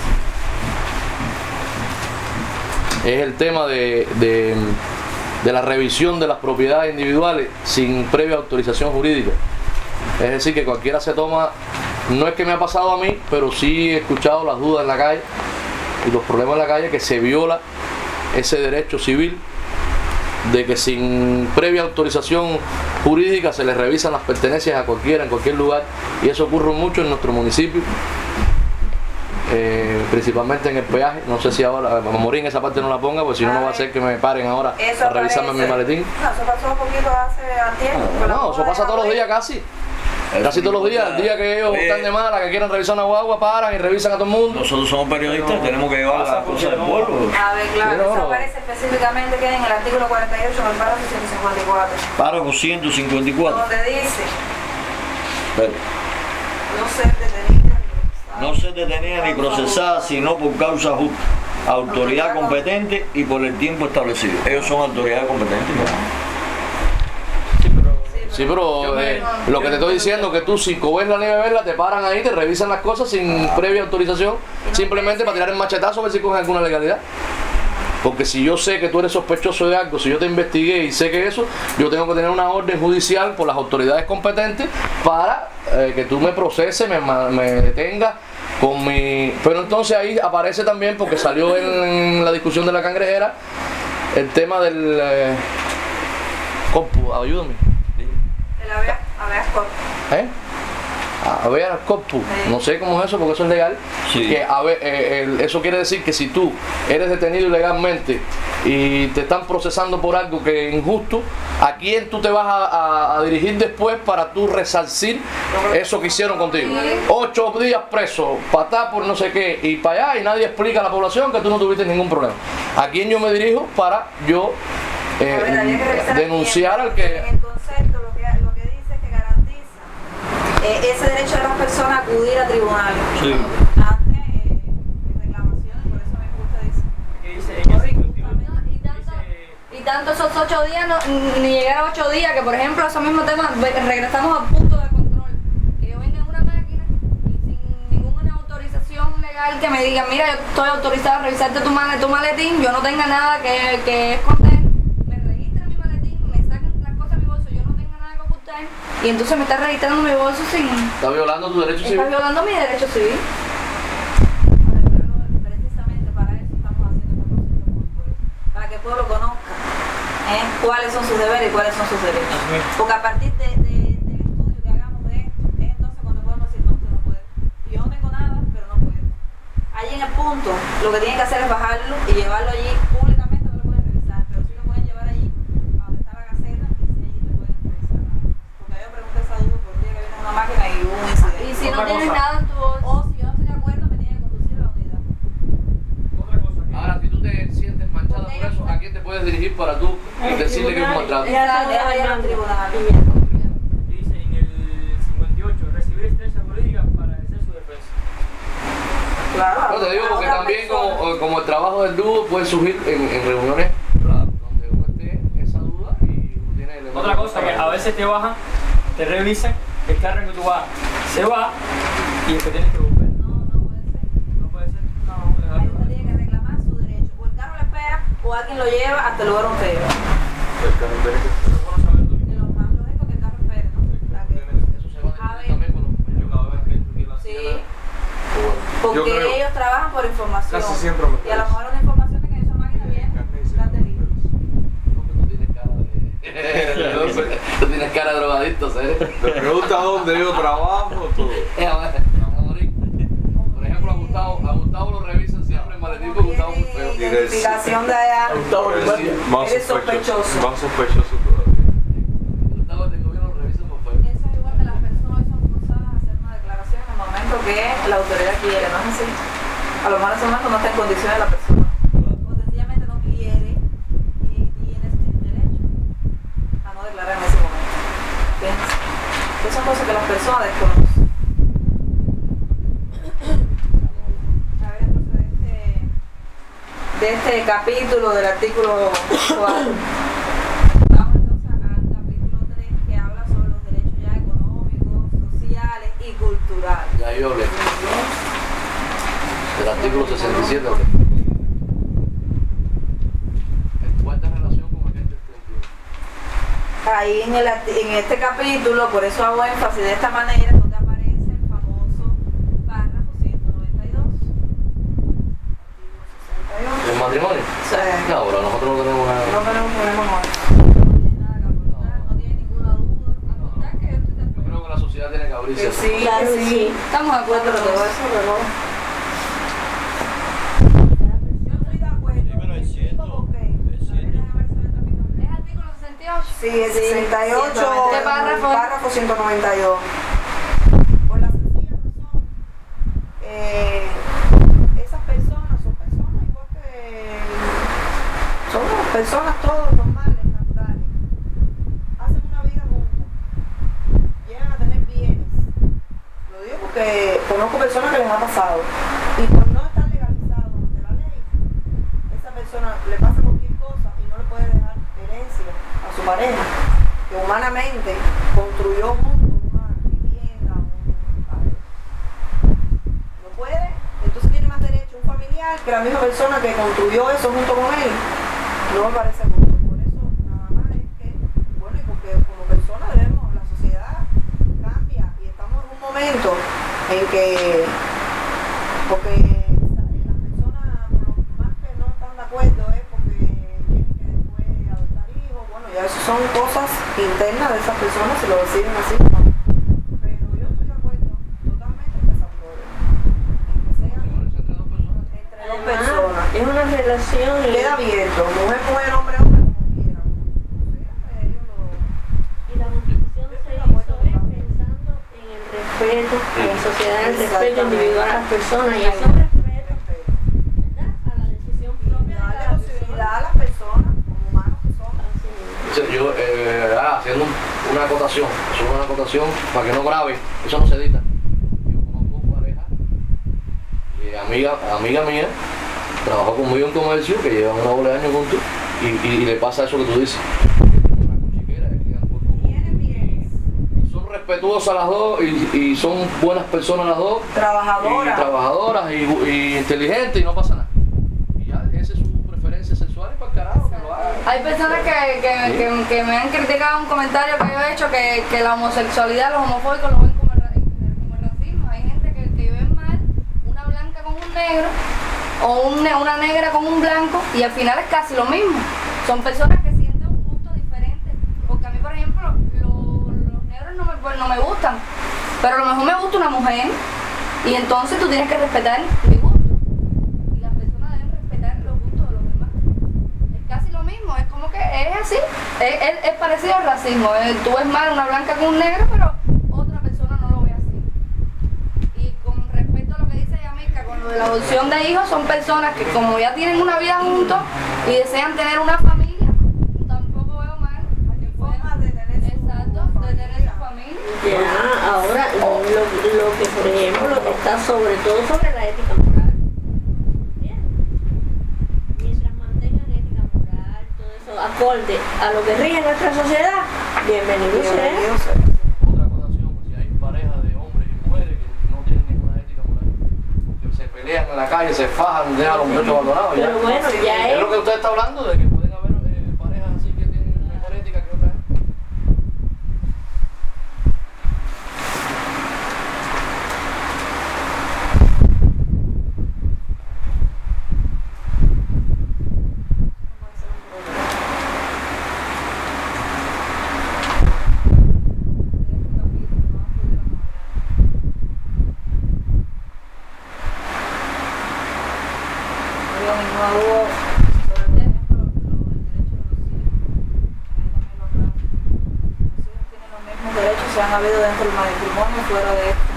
Es el tema de, de, de la revisión de las propiedades individuales sin previa autorización jurídica. Es decir, que cualquiera se toma, no es que me ha pasado a mí, pero sí he escuchado las dudas en la calle y los problemas en la calle, que se viola ese derecho civil de que sin previa autorización jurídica se le revisan las pertenencias a cualquiera en cualquier lugar, y eso ocurre mucho en nuestro municipio eh, principalmente en el peaje. No sé si ahora, vamos a morir en esa parte no la ponga, porque si no, no va a hacer que me paren ahora Eso a revisarme parece- mi maletín. No, eso pasó un poquito hace a tiempo. No, eso pasa todos los días casi. Casi todos los días, el día que ellos Oye, están de mala, que quieren revisar una guagua, paran y revisan a todo el mundo. Nosotros somos periodistas, tenemos que llevar las cosas del pueblo. A ver, claro, Pero- eso aparece específicamente que en el artículo cuarenta y ocho, en el párrafo ciento cincuenta y cuatro, Párrafo ciento cincuenta y cuatro. donde dice, Pero, no ser detenida. no ser detenida ni procesada sino por causa justa, autoridad competente y por el tiempo establecido. Ellos son autoridades competentes. Sí, pero eh, lo que te estoy diciendo es que tú sin coberla ni beberla te paran ahí, te revisan las cosas sin previa autorización, simplemente para tirar el machetazo a ver si cogen alguna legalidad. Porque si yo sé que tú eres sospechoso de algo, si yo te investigué y sé que eso, yo tengo que tener una orden judicial por las autoridades competentes para eh, que tú me proceses, me, ma- me detengas con mi... Pero entonces ahí aparece también, porque salió en, en la discusión de la cangrejera, el tema del... Eh, compu, ayúdame. El habeas habeas corpus. ¿Eh? Habeas corpus, no sé cómo es eso porque eso es legal. Sí. Que habe- eh, el- eso quiere decir que si tú eres detenido ilegalmente y te están procesando por algo que es injusto, ¿a quién tú te vas a, a- a dirigir después para tú resarcir eso que hicieron contigo? Ocho días preso, patá por no sé qué, y para allá y nadie explica a la población que tú no tuviste ningún problema. ¿A quién yo me dirijo para yo eh, A ver, habría que revisar denunciar bien, al que... En el concepto lo que, lo que dice es que garantiza eh, ese derecho de las personas a acudir a tribunales Sí. ante eh, reclamaciones, por eso me gusta decir. ¿Qué dice en ese sentido? Y tanto, Dice- y tanto esos ocho días, no, ni llegar a ocho días, que por ejemplo esos mismos temas, ve- regresamos al punto de control. Que yo venga en una máquina y sin ninguna autorización legal que me diga, mira, yo estoy autorizada a revisarte tu, male, tu maletín, yo no tenga nada que, que esconder, me registran mi maletín, me sacan las cosas de mi bolso, yo no tenga nada que ocultar, y entonces me está registrando mi bolso sin... Está violando tu derecho Está civil. violando mi derecho civil. A ver, pero no, precisamente para eso estamos haciendo esta consulta con el pueblo, para que el pueblo conozca ¿eh? cuáles son sus deberes y cuáles son sus derechos. Porque a partir de, de- del estudio que hagamos de esto, es entonces cuando podemos decir, no, usted no puede. Y yo no tengo nada, pero no puedo. Allí en el punto, lo que tienen que hacer es bajarlo y llevarlo allí públicamente, no lo pueden revisar, pero sí lo pueden llevar allí, a donde está la gaceta, y sí allí le pueden revisar nada. Porque yo pregunté esa duda por el día que viene una máquina y hubo un incidente. Y si no Otra tienes cosa. nada en tu bolso... O si yo no estoy de acuerdo, me tienen que conducir a la unidad. Otra cosa que- Ahora, si tú te sientes manchada por eso, ¿a quién te puedes dirigir para tú decirle que es un maltrato? Ya está, ya allá al tribunal. que dice en el cincuenta y ocho, recibir estrella jurídica para ejercer su defensa. Claro. No, te digo a porque otra también persona. como, como el trabajo del dúo puede surgir en, en reuniones donde uno esté esa duda y uno tiene elementos Otra cosa que para- a veces te bajan, te revisan, el carro en que tú vas se va y después tienes que volver. No, no puede ser. No puede ser. No, ahí usted tiene que reclamar su derecho. O el carro lo espera o alguien lo lleva hasta el lugar donde usted lleva. Pero es bueno saberlo. De lo más lógico que el carro espere, ¿no? La que- Eso se va A a ver. también con los compañeros. Sí, Bueno, porque Yo creo- ellos trabajan por información. Casi siempre me Y a lo mejor una información que en esa máquina viene cartelito. porque tú tienes cara de... tú tienes cara de drogadicto, ¿sabes? Me pregunta dónde yo trabajo, todo. Eh, a ver, a morir. Por ejemplo, a Gustavo, a Gustavo lo revisan siempre en maletín porque Gustavo es muy feo. Tiene identificación de allá. Más Eres sospechoso. sospechoso. Más sospechoso todavía. Gustavo del gobierno lo revisan por feo. Eso es igual que las personas son forzadas a hacer una declaración en el momento que la autoridad quiere, ¿no es así? A lo mejor en ese momento no está en condiciones la persona. O sencillamente no quiere y tiene el derecho a no declarar en ese momento. ¿Entiendes? Esas son cosas que las personas desconocen. A ver, entonces de este, de este capítulo del artículo cuatro. Vamos entonces al capítulo tres que habla sobre los derechos ya económicos, sociales y culturales. Ya yo hablé. Del artículo sesenta y siete hablé. ¿Cuál es la relación con aquel del treinta y uno? Ahí en, el, arti- en este capítulo, por eso hago énfasis de esta manera, donde aparece el famoso párrafo ciento noventa y dos. Artículo ¿El matrimonio? sesenta y uno. No, pero nosotros no tenemos nada. No tenemos problema con eso. No tiene nada que aportar, no tiene ninguna duda. Apuntar que yo estoy de Yo creo que la sociedad tiene que abrirse. Que sí, Claro, que sí. sí. Estamos de acuerdo Pero con todo eso. eso, pero Sí, el sesenta y ocho, ¿Qué párrafo? párrafo ciento noventa y dos. Por la sencilla razón, eh, esas personas son personas igual que son personas todos normales, naturales. Hacen una vida juntas, llegan a tener bienes. Lo digo porque conozco personas que les ha pasado. Y por no estar legalizado ante la ley, esa persona le pasa cualquier cosa y no le puede dejar herencia a su pareja, que humanamente construyó juntos una vivienda, un, no puede, entonces tiene más derecho un familiar que la misma persona que construyó eso junto con él. No me parece justo. Por eso nada más es que, bueno, y porque como personas debemos, la sociedad cambia y estamos en un momento en que, porque las personas por lo más que no están de acuerdo es porque tienen que después adoptar hijos, bueno, ya eso son cosas internas de esas personas, si lo deciden así, ¿no? Pero yo estoy de acuerdo totalmente en que se apruebe, en que sea Entre dos personas. entre dos Además, personas. es una relación y, Queda abierto, mujer, mujer, hombre, hombre, como quieran. Siempre ellos lo... y la constitución se hizo es pensando en el respeto a la sociedad, el respeto individual a las personas y eso respeto, ¿verdad? A la decisión propia de darle cada posibilidad persona. a las personas, como humanos que son. Así es. Entonces, yo, eh, ah, haciendo un- una acotación, solo una acotación para que no grave, eso no se edita. Yo conozco pareja, eh, amiga, amiga mía, trabajó conmigo en comercio, que lleva una bola de años juntos, y, y, y le pasa eso que tú dices. Una cuchiquera, que quedan cuerpo juntos. Tienen bienes, Y son respetuosas las dos y, y son buenas personas las dos. Y trabajadoras. trabajadoras y, y inteligentes y no pasa nada. Y ya, esa es su preferencia sexual y para el carajo que lo haga. Hay personas que, que, que, que me han criticado un comentario que yo he hecho que, que la homosexualidad, los homofóbicos lo ven como, ra- como racismo. Hay gente que, que ven mal una blanca con un negro o un ne- una negra con un blanco y al final es casi lo mismo. Son personas que sienten un gusto diferente. Porque a mí, por ejemplo, lo- los negros no me, pues, no me gustan, pero a lo mejor me gusta una mujer y entonces tú tienes que respetar mi gusto. Y las personas deben respetar los gustos de los demás. Es casi lo mismo, es como que es así, es, es- es parecido al racismo. eh, Tú ves mal una blanca con un negro, pero otra persona no lo ve así. Y con respecto a lo que dice Yamilka, con lo de la adopción de hijos, son personas que como ya tienen una vida juntos y desean tener una familia, tampoco veo mal. que puedan- Formas de tener su Exacto, de tener su familia. Ya, ahora lo, lo que por ejemplo lo que está sobre todo sobre la ética moral. ¿Entiendes? Mientras mantengan ética moral, todo eso acorde a lo que rige nuestra sociedad, bienvenido sea. Bienvenido sea. Otra acotación, si hay parejas de hombres y mujeres que no tienen ninguna ética moral, que se pelean en la calle, se fajan, dejan a los muchachos abandonados. ya. Pero bueno, ya Es es. lo que usted está hablando, de que pueden haber eh, parejas así que tienen mejor ética que otras. No veo ninguna duda sobre, por ejemplo, lo- el derecho de los hijos. Ahí también lo aclaro. Los hijos tienen los mismos derechos si han habido dentro del matrimonio y fuera de este.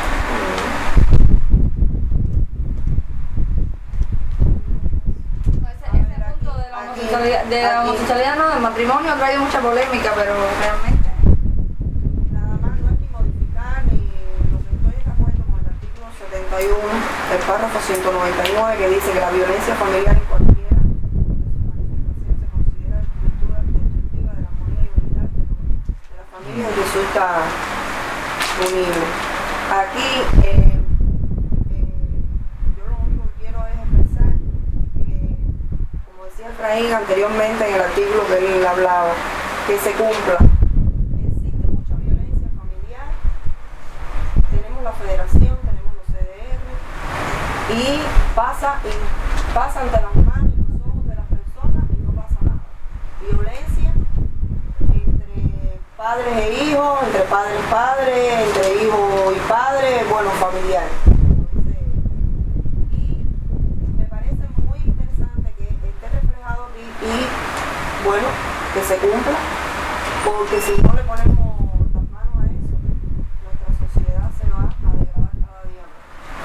No, ese, ese punto de la homosexualidad, de la Aquí. homosexualidad no, del matrimonio ha traído mucha polémica, pero realmente Nada más no es ni modificar ni lo que estoy de acuerdo con el artículo setenta y uno del párrafo ciento noventa y nueve que dice que la violencia familiar en cualquiera de sus manifestaciones se considera destructiva, destructiva de la armonía y unidad de, los- de la familia y resulta unible. Aquí eh, eh, yo lo único que quiero es expresar que, como decía Efraín anteriormente en el artículo que él hablaba, que se cumpla. Existe mucha violencia familiar, tenemos la federación, tenemos los C D R y pasa, y pasa ante las manos y los ojos de las personas y no pasa nada. Violencia entre padres e hijos, entre padres y padres, entre hijo y padre, bueno, familiar. como dice él. Y me parece muy interesante que esté reflejado aquí y, bueno, que se cumpla Porque si no le ponemos las manos a eso, nuestra sociedad se va a degradar cada día más.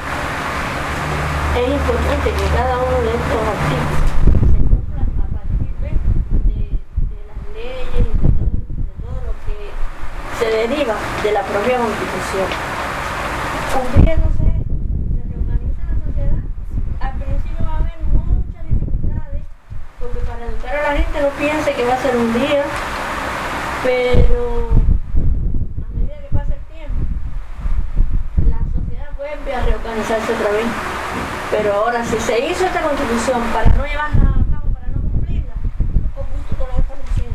Es importante que cada uno de estos artículos se cumpla a partir de, de, de las leyes y de todo, de todo lo que se deriva de la propia Constitución. Cumpliéndose, se reorganiza la sociedad. Al principio va a haber muchas dificultades, porque para educar a la gente no piense que va a ser un día, pero a medida que pasa el tiempo, la sociedad vuelve a reorganizarse otra vez. Pero ahora, si se hizo esta Constitución para no llevarla a cabo, para no cumplirla, por gusto con lo que estamos haciendo.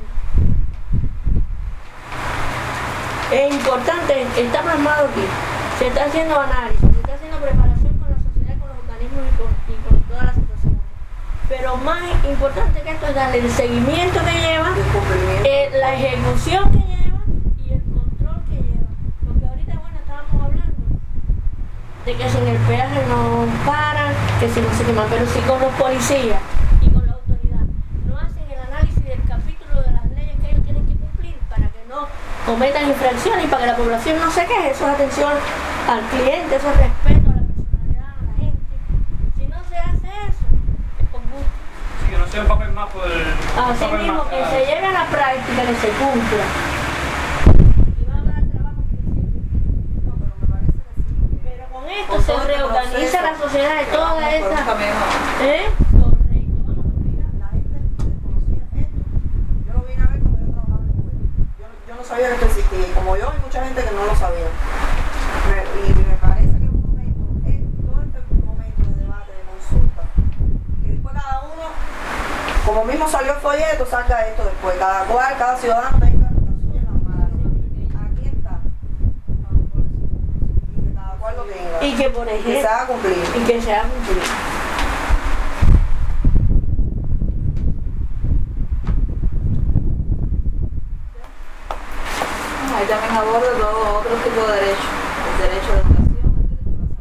Es importante, está plasmado aquí, se está haciendo análisis, se está haciendo preparación con la sociedad, con los organismos y con, y con todas las situaciones. Pero más importante que esto es darle el seguimiento que lleva, eh, la ejecución que lleva y el control que lleva. Porque ahorita, bueno, estábamos hablando de que sin el peaje no paran, que si no se queman, pero si con los policías y con la autoridad no hacen el análisis del capítulo de las leyes que ellos tienen que cumplir para que no cometan infracciones y para que la población no se queje, eso es atención al cliente, eso es respeto a la personalidad, a la gente. Si no se hace eso, es con gusto. Sí, que no sea un papel más por el... Así papel mismo, más, que ah, se lleve a la práctica, que se cumpla. Y va a dar trabajo al principio. No, pero me parece que sí. que- Pero con esto Con se todo este reorganiza proceso, la sociedad de que toda vamos por un esa... camino. ¿Eh? Correcto. Mira, la gente desconocía esto. Yo lo vine a ver cuando yo trabajaba en la escuela. Yo, yo no sabía que esto existía. Y como yo, hay mucha gente que no lo sabía. Me- y me parece que es un momento, es todo este momento de debate, de consulta, que después cada uno, como mismo salió el folleto, saca esto después. Cada cual, cada ciudadano tenga la suya en las manos. Aquí está. Y que cada cual lo tenga. Y que, por Y que ejemplo... se haga cumplir. Y que se haga cumplir. Ahí también aborda todo otro tipo de derechos. El derecho a la educación, el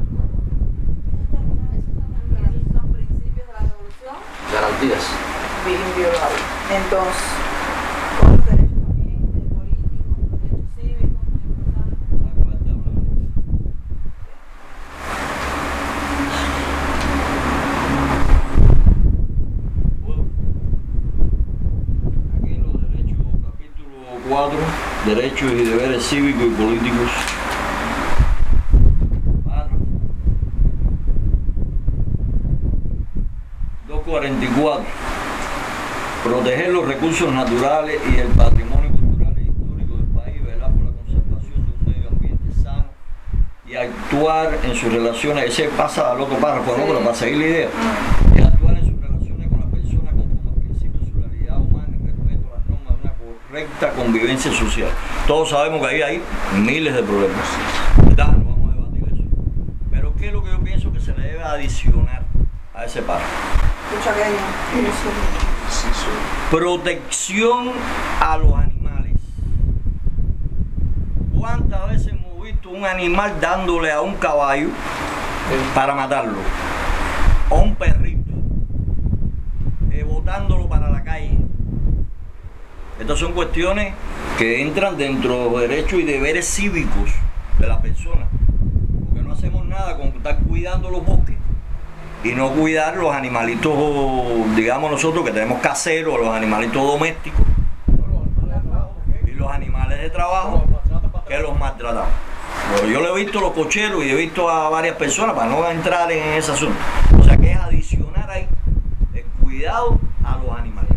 derecho a la salud. Esos son principios de la revolución Garantías. inviolables. Entonces, otros derechos también, de políticos, derechos cívicos, muy importantes. Bueno, aquí en los derechos, capítulo cuatro, derechos y deberes cívicos y políticos. Párrafo doscientos cuarenta y cuatro. Proteger los recursos naturales y el patrimonio cultural e histórico del país, velar por la conservación de un medio ambiente sano y actuar en sus relaciones, ese pasa al otro párrafo, ¿no? Pero para seguir la idea, y actuar en sus relaciones con las personas conforme al principio de solidaridad humana y respeto a las normas de una correcta convivencia social. Todos sabemos que ahí hay miles de problemas, ¿verdad? No vamos a debatir eso. Pero ¿qué es lo que yo pienso que se le debe adicionar a ese párrafo? Escucha aquello. Protección a los animales. ¿Cuántas veces hemos visto un animal dándole a un caballo para matarlo? O un perrito, eh, botándolo para la calle. Estas son cuestiones que entran dentro de los derechos y deberes cívicos de la persona. Porque no hacemos nada con estar cuidando los bosques y no cuidar los animalitos, digamos nosotros que tenemos caseros, los animalitos domésticos y los animales de trabajo que los maltratamos. Pero yo le he visto los cocheros y he visto a varias personas, para no entrar en ese asunto. O sea que es adicionar ahí el cuidado a los animales.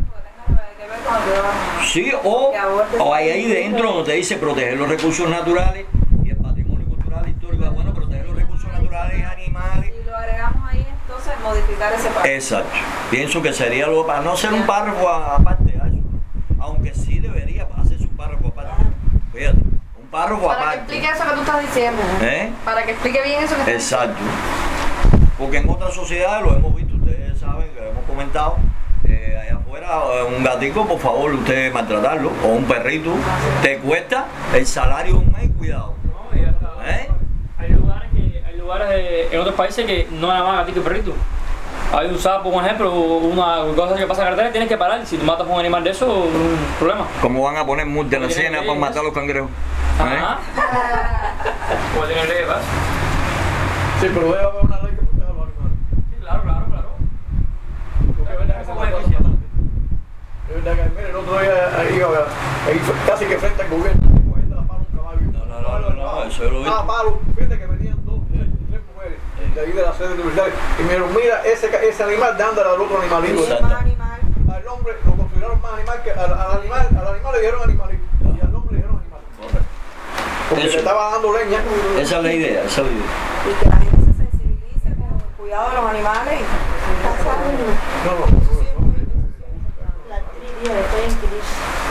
Sí, o, o hay ahí dentro donde te dice proteger los recursos naturales y el patrimonio cultural histórico. Bueno, proteger los recursos naturales y animales. Y lo agregamos ahí, entonces modificar ese párrafo. Exacto. Pienso que sería lo para no ser un párrafo a- aparte a eso. Aunque sí debería hacer su párrafo aparte. Fíjate, un párrafo Para que aparte. explique eso que tú estás diciendo. ¿Eh? Para que explique bien eso que estás Exacto. Porque en otras sociedades lo hemos visto, ustedes saben, que hemos comentado, eh, allá afuera, eh, un gatico, por favor, usted maltratarlo, o un perrito, te cuesta el salario de un mes, cuidado. No, y hasta- ¿Eh? Hay lugares, que, hay lugares de- en otros países que no nada más gatito y perrito. hay un sapo, por ejemplo, una cosa que pasa en la carretera, tienes que parar. Si tú matas a un animal de eso, un problema. ¿Cómo van a poner multa en la Tiene Siena ley, para ¿no? matar a los cangrejos? Ajá. ¿Cómo tiene ley, pasa? Sí, pero debe haber una ley que proteja a los animales. Sí, claro, claro, claro. Porque es verdad que se mata a los cantantes. Es verdad que, mire, el otro día ahí, ahí casi que frente al gobierno, cogiendo la pala un caballo. No, no, no, no, no, eso yo lo vi. Ah, palo, fíjate que venían dos, tres, tres mujeres de ahí de la sede universitaria y me dijeron, mira, ese, ese animal dándole al otro animalito. Sí, más animal. Al hombre lo consideraron más animal que al, al animal, al animal le dijeron animalito y al hombre le dijeron animal. Porque Eso. le estaba dando leña. Esa es la idea, esa es la idea. Y que la gente se sensibilice con el cuidado de los animales. Y No, no, no, no, no. La trivia de Penkris.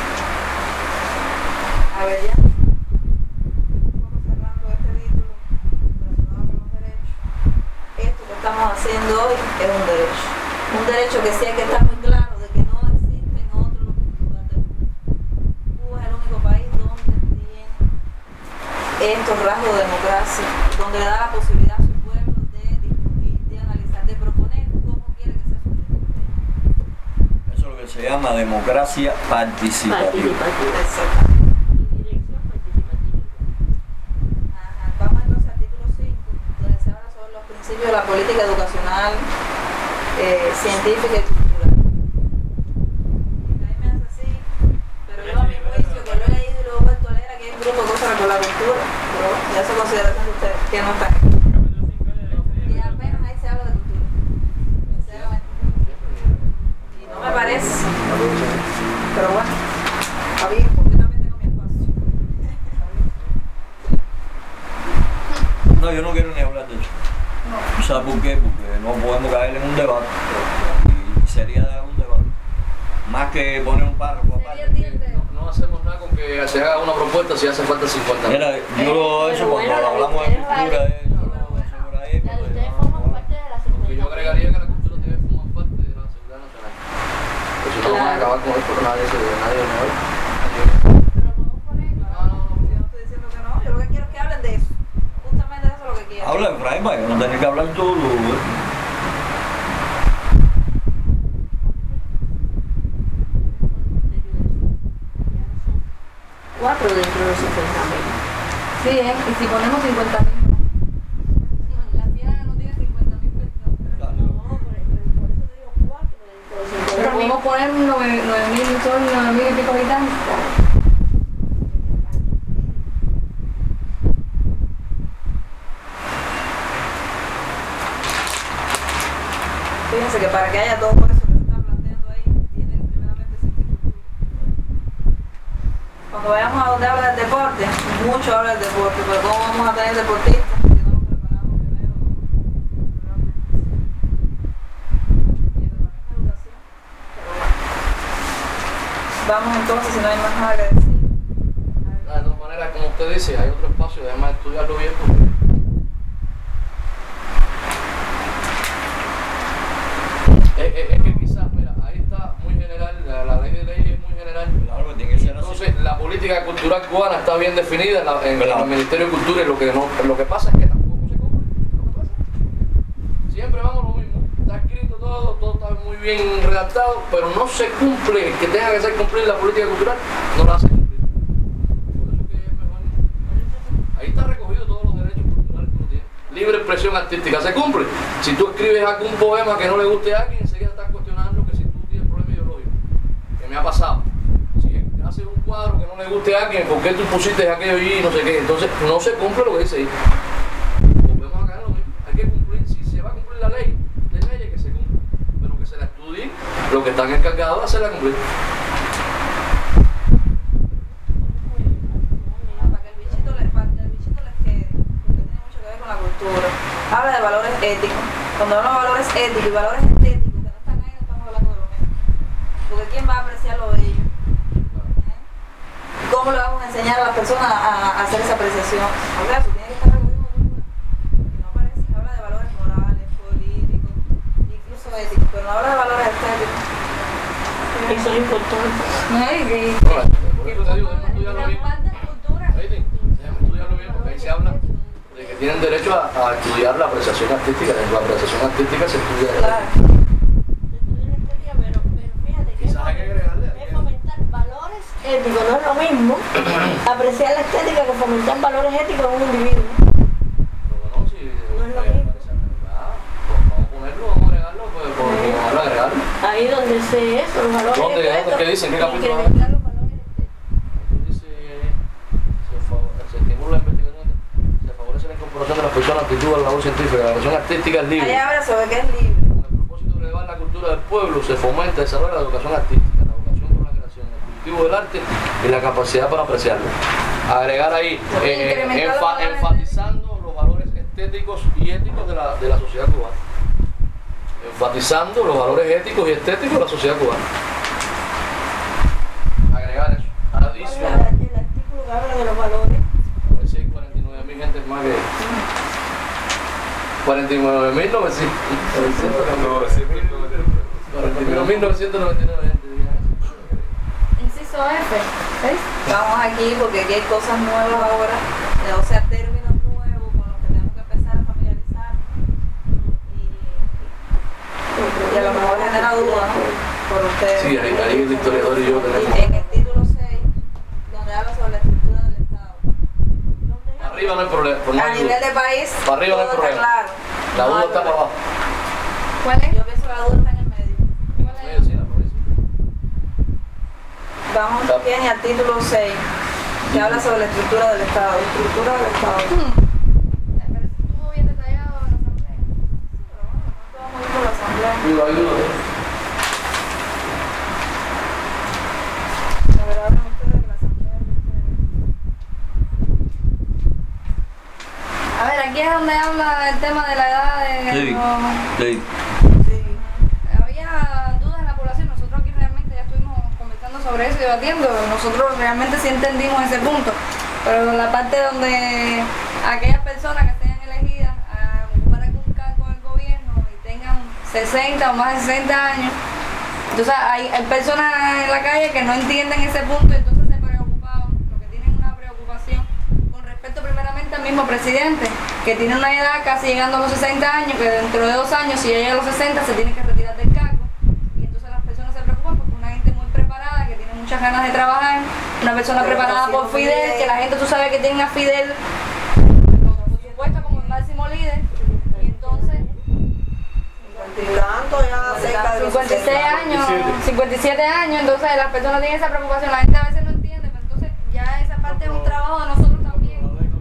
A ver, ya. Vamos cerrando este título relacionado con los derechos. Esto que estamos haciendo hoy es un derecho. Un derecho que sí hay que estar muy claro de que no existen otros lugares del mundo. Cuba es el único país donde tiene estos rasgos de democracia, donde le da la posibilidad a su pueblo de discutir, de analizar, de proponer cómo quiere que sea su derecho. Eso es lo que se llama democracia participativa. Participativa. Exactamente. Y dirección participativa. Ajá. Vamos entonces al título cinco, donde se habla sobre los principios de la política educacional, eh, científica y cultural. Y ahí me hace así, pero yo a mi juicio, que lo he leído y lo he vuelto a leer, aquí hay un grupo de cosas con la cultura, pero ya se consideración de ustedes, que no están aquí. Y apenas ahí se habla de cultura, sinceramente. Y no me parece, pero bueno, está bien, porque yo también tengo mi espacio. No, yo no quiero ni hablar de eso. ¿Sabes por qué? Porque no podemos caer en un debate. Y sería dar un debate. Más que poner un párrafo aparte. No, no hacemos nada con que se haga una propuesta si hace falta cincuenta. Mira, yo lo eso Pero cuando bueno, hablamos de ustedes cultura, vale. eh, yo lo sobre ahí, La de porque ustedes no- forman no- parte de la Porque yo agregaría que segunda. la cultura debe formar parte de la seguridad nacional. Pues si no vamos a acabar con esto, nadie se nadie no hoy. Pero podemos poner, no, no, no, yo no estoy diciendo que no, yo lo que quiero es que hablen de eso. Justamente de eso es lo que quiero. Habla en Efraín, para que no tener que hablar todo. eh. Cuatro dentro de los cincuenta mil. Sí, ¿eh? Y si ponemos cincuenta mil. La Siena no tiene cincuenta mil personas. No, por, por eso te digo cuatro dentro de los Pero cincuenta mil. podemos poner nueve mil, son nueve mil y pico habitantes. Fíjense que para que haya todo eso que se está planteando ahí, tiene que primeramente existir cultura. Cuando vayamos a donde habla del deporte, mucho habla del deporte, pero ¿cómo vamos a tener deportistas si no nos preparamos primero culturalmente? Y eso también es educación. Pero bueno. Vamos entonces, si no hay más nada que decir. De todas maneras, como usted dice, hay otro espacio, además de estudiarlo bien. Porque es, es- es que quizás, mira, ahí está muy general, la, la ley de ley es muy general. Claro, que tiene que ser así. Entonces, la política cultural cubana está bien definida en, la- en Claro. el Ministerio de Cultura y lo que, no, lo que pasa es que tampoco se cumple. Lo que pasa. Siempre vamos a lo mismo. Está escrito todo, todo está muy bien redactado, pero no se cumple. El que tenga que hacer cumplir la política cultural no la hace cumplir. Por eso que es mejor. Ahí está recogido todos los derechos culturales que uno tiene. Libre expresión artística se cumple. Si tú escribes algún poema que no le guste a alguien, enseguida estás cuestionando que si tú tienes problemas ideológicos. Que me ha pasado. Si haces un cuadro que no le guste a alguien, ¿por qué tú pusiste aquello y no sé qué? Entonces no se cumple lo que dice ahí. Volvemos a caer en lo mismo. Hay que cumplir, si se va a cumplir la ley, de leyes que se cumpla, pero que se la estudie los que están encargados de hacerla cumplir. Para que el bichito les, para que el bichito les quede, porque tiene mucho que ver con la cultura. Habla de valores éticos. Cuando hablo de valores éticos y valores estéticos, que no están ahí, no estamos hablando de lo mismo. Porque ¿quién va a apreciar lo bello? ¿Eh? ¿Cómo le vamos a enseñar a las personas a, a hacer esa apreciación? O sea, eso tiene que estar recogido en cultura. Y no aparece, habla de valores morales, políticos, incluso éticos, pero no habla de valores estéticos. Eso es importante. Ay, que- Ahora, por que eso te digo, como déjame estudiarlo gran bien. parte de cultura. Oíste, déjame estudiarlo bien, porque ahí se habla de que tienen derecho a, a estudiar la apreciación artística. La apreciación artística se estudia. Claro. no es lo mismo apreciar la estética que fomentar valores éticos en un individuo. Pero bueno, si No es lo eh, mismo. parece verdad, pues vamos a ponerlo, vamos a agregarlo, pues por Sí. vamos a agregarlo. Ahí donde se eso, los valores ¿Dónde? estéticos. ¿Dónde? ¿Qué dicen? ¿Qué capítulo? Incrementar los valores estéticos. Dice, se, fa- se estimula la investigación, se favorece la incorporación de las personas a actitud a la labor científica, la creación artística es libre. Allá habla sobre que es libre. Con el propósito de elevar la cultura del pueblo, se fomenta y desarrolla la educación artística, la vocación por la creación, el cultivo del arte y la capacidad para apreciarlo. Agregar ahí, eh, Incrementar los enfa- valores enfatizando los valores estéticos y éticos de la, de la sociedad cubana. Enfatizando los valores éticos y estéticos de la sociedad cubana. Agregar eso. ¿Cuál es Adicional. el artículo que habla de los valores? A ver si hay cuarenta y nueve mil gentes más que... cuarenta y nueve mil novecientos cuarenta y nueve mil novecientos noventa y nueve gente. Inciso F. ¿Veis? Vamos aquí porque aquí hay cosas nuevas ahora, o sea, términos nuevos con los que tenemos que empezar a familiarizarnos. Y, y a lo mejor genera dudas, ¿no? Por ustedes. Sí, ahí, ahí el historiador y yo tenemos. En el título seis, donde habla sobre la estructura del Estado. Arriba no hay problema. pues no A hay nivel duda. de país, Para arriba no hay todo está problema. claro. La No duda hay está para problema. abajo. ¿Cuál es? Yo pienso que la duda está en el medio. ¿Cuál Sí, es? sí, la provincia. Vamos Está- bien al título seis, que habla sobre la estructura del Estado. Estructura del Estado. Hmm. Eh, pero eso estuvo bien detallado en la asamblea. Pero bueno, no vamos a ir por la asamblea. Duda, hay duda. A ver, hablan ustedes de la asamblea. A ver, aquí es donde habla el tema de la edad de Sí, los- sí. Sí. Había dudas en la población, nosotros aquí realmente ya estuvimos conversando sobre eso y debatiendo, nosotros realmente sí entendimos ese punto, pero la parte donde aquellas personas que sean elegidas a ocupar algún cargo del gobierno y tengan sesenta o más de sesenta años, entonces hay, hay personas en la calle que no entienden ese punto y entonces se preocupaban, lo que tienen una preocupación con respecto primeramente al mismo presidente, que tiene una edad casi llegando a los sesenta años, que dentro de dos años, si ya llega a los sesenta, se tiene que retirar del cargo. Y entonces las personas se preocupan porque una gente muy preparada, que tiene muchas ganas de trabajar, una persona Pero preparada así por como Fidel, Fidel. que la gente tú sabes que tiene a Fidel, por supuesto, como el máximo líder. Y entonces, Cincuenta y tanto ya cerca de los cincuenta y seis sesenta. años, cincuenta y siete años, entonces las personas tienen esa preocupación, la gente a veces no entiende, pero entonces ya esa parte es un trabajo de nosotros también.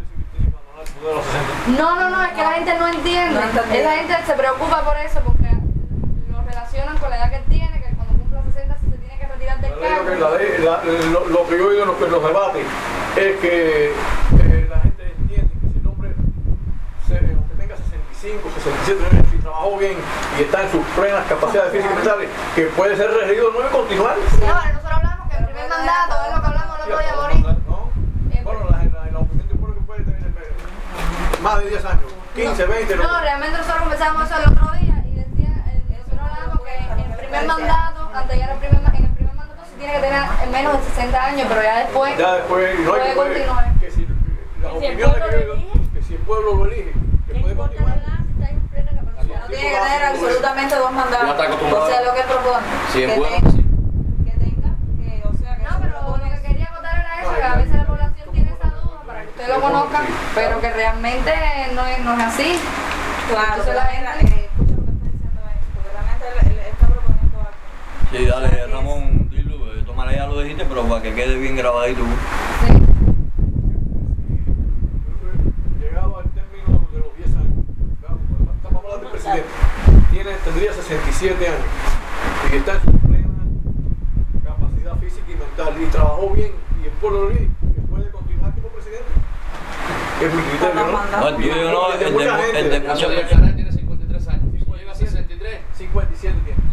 No, no, no, es que la gente no entiende. No entiende. Esa gente se preocupa por eso porque lo relacionan con la edad que él tiene, que cuando cumpla sesenta se tiene que retirar del La ley, lo, que, cargo. la ley- la- lo, lo que yo digo en los, en los debates es que eh, la gente entiende que si el hombre, se, aunque tenga sesenta y cinco, sesenta y siete años, si trabajó bien y está en sus plenas capacidades físicas y mentales, que puede ser reelegido de nuevo y continuar. No, nosotros hablamos que el primer mandato es lo que hablamos el otro día, Boris. ¿No? Bueno, la, la, la opinión de pueblo que puede tener eh, más de diez años, quince, veinte. No, realmente nosotros conversábamos eso el otro día y decía, eh, nosotros hablábamos que en el primer mandato, antes de llegar al primer, ma- en el primer mandato sí tiene que tener menos de sesenta años, pero ya después Ya después, no hay puede que, puede- continuar. que si las ¿Y si el opiniones pueblo que, lo elige? que si el pueblo lo elige, que ¿Qué puede importa la continuar. edad si está en plena capacidad? No tiene que tener absolutamente dos mandatos. Ya está acostumbrado. O sea, lo que propone. Si es que bueno, tenga- sí. que tenga, que, o sea, que No, se pero lo propone- que quería acotar era eso, que a veces la población tiene esa duda para que ustedes lo conozcan, pero que realmente no es, no es así. Claro, Entonces la pero mira, gente- eh, escucha lo que está diciendo él, porque realmente él, él está proponiendo algo. Sí, dale, Ramón, dilo, eh, tómala, ya lo dijiste, pero para que quede bien grabadito. Sí. Llegado al término de los diez años, claro, estamos hablando del presidente, tiene, tendría sesenta y siete años y está en su plena capacidad física y mental y trabajó bien y el pueblo lo elige, que puede continuar como presidente. Es mi criterio, Con los ¿no? mandatos. No, el tuyo no, el de, mucha mu- gente, el de El caso muchas de personas. Canal tiene cincuenta y tres años. Si llega a sesenta y tres, cincuenta y siete tiene.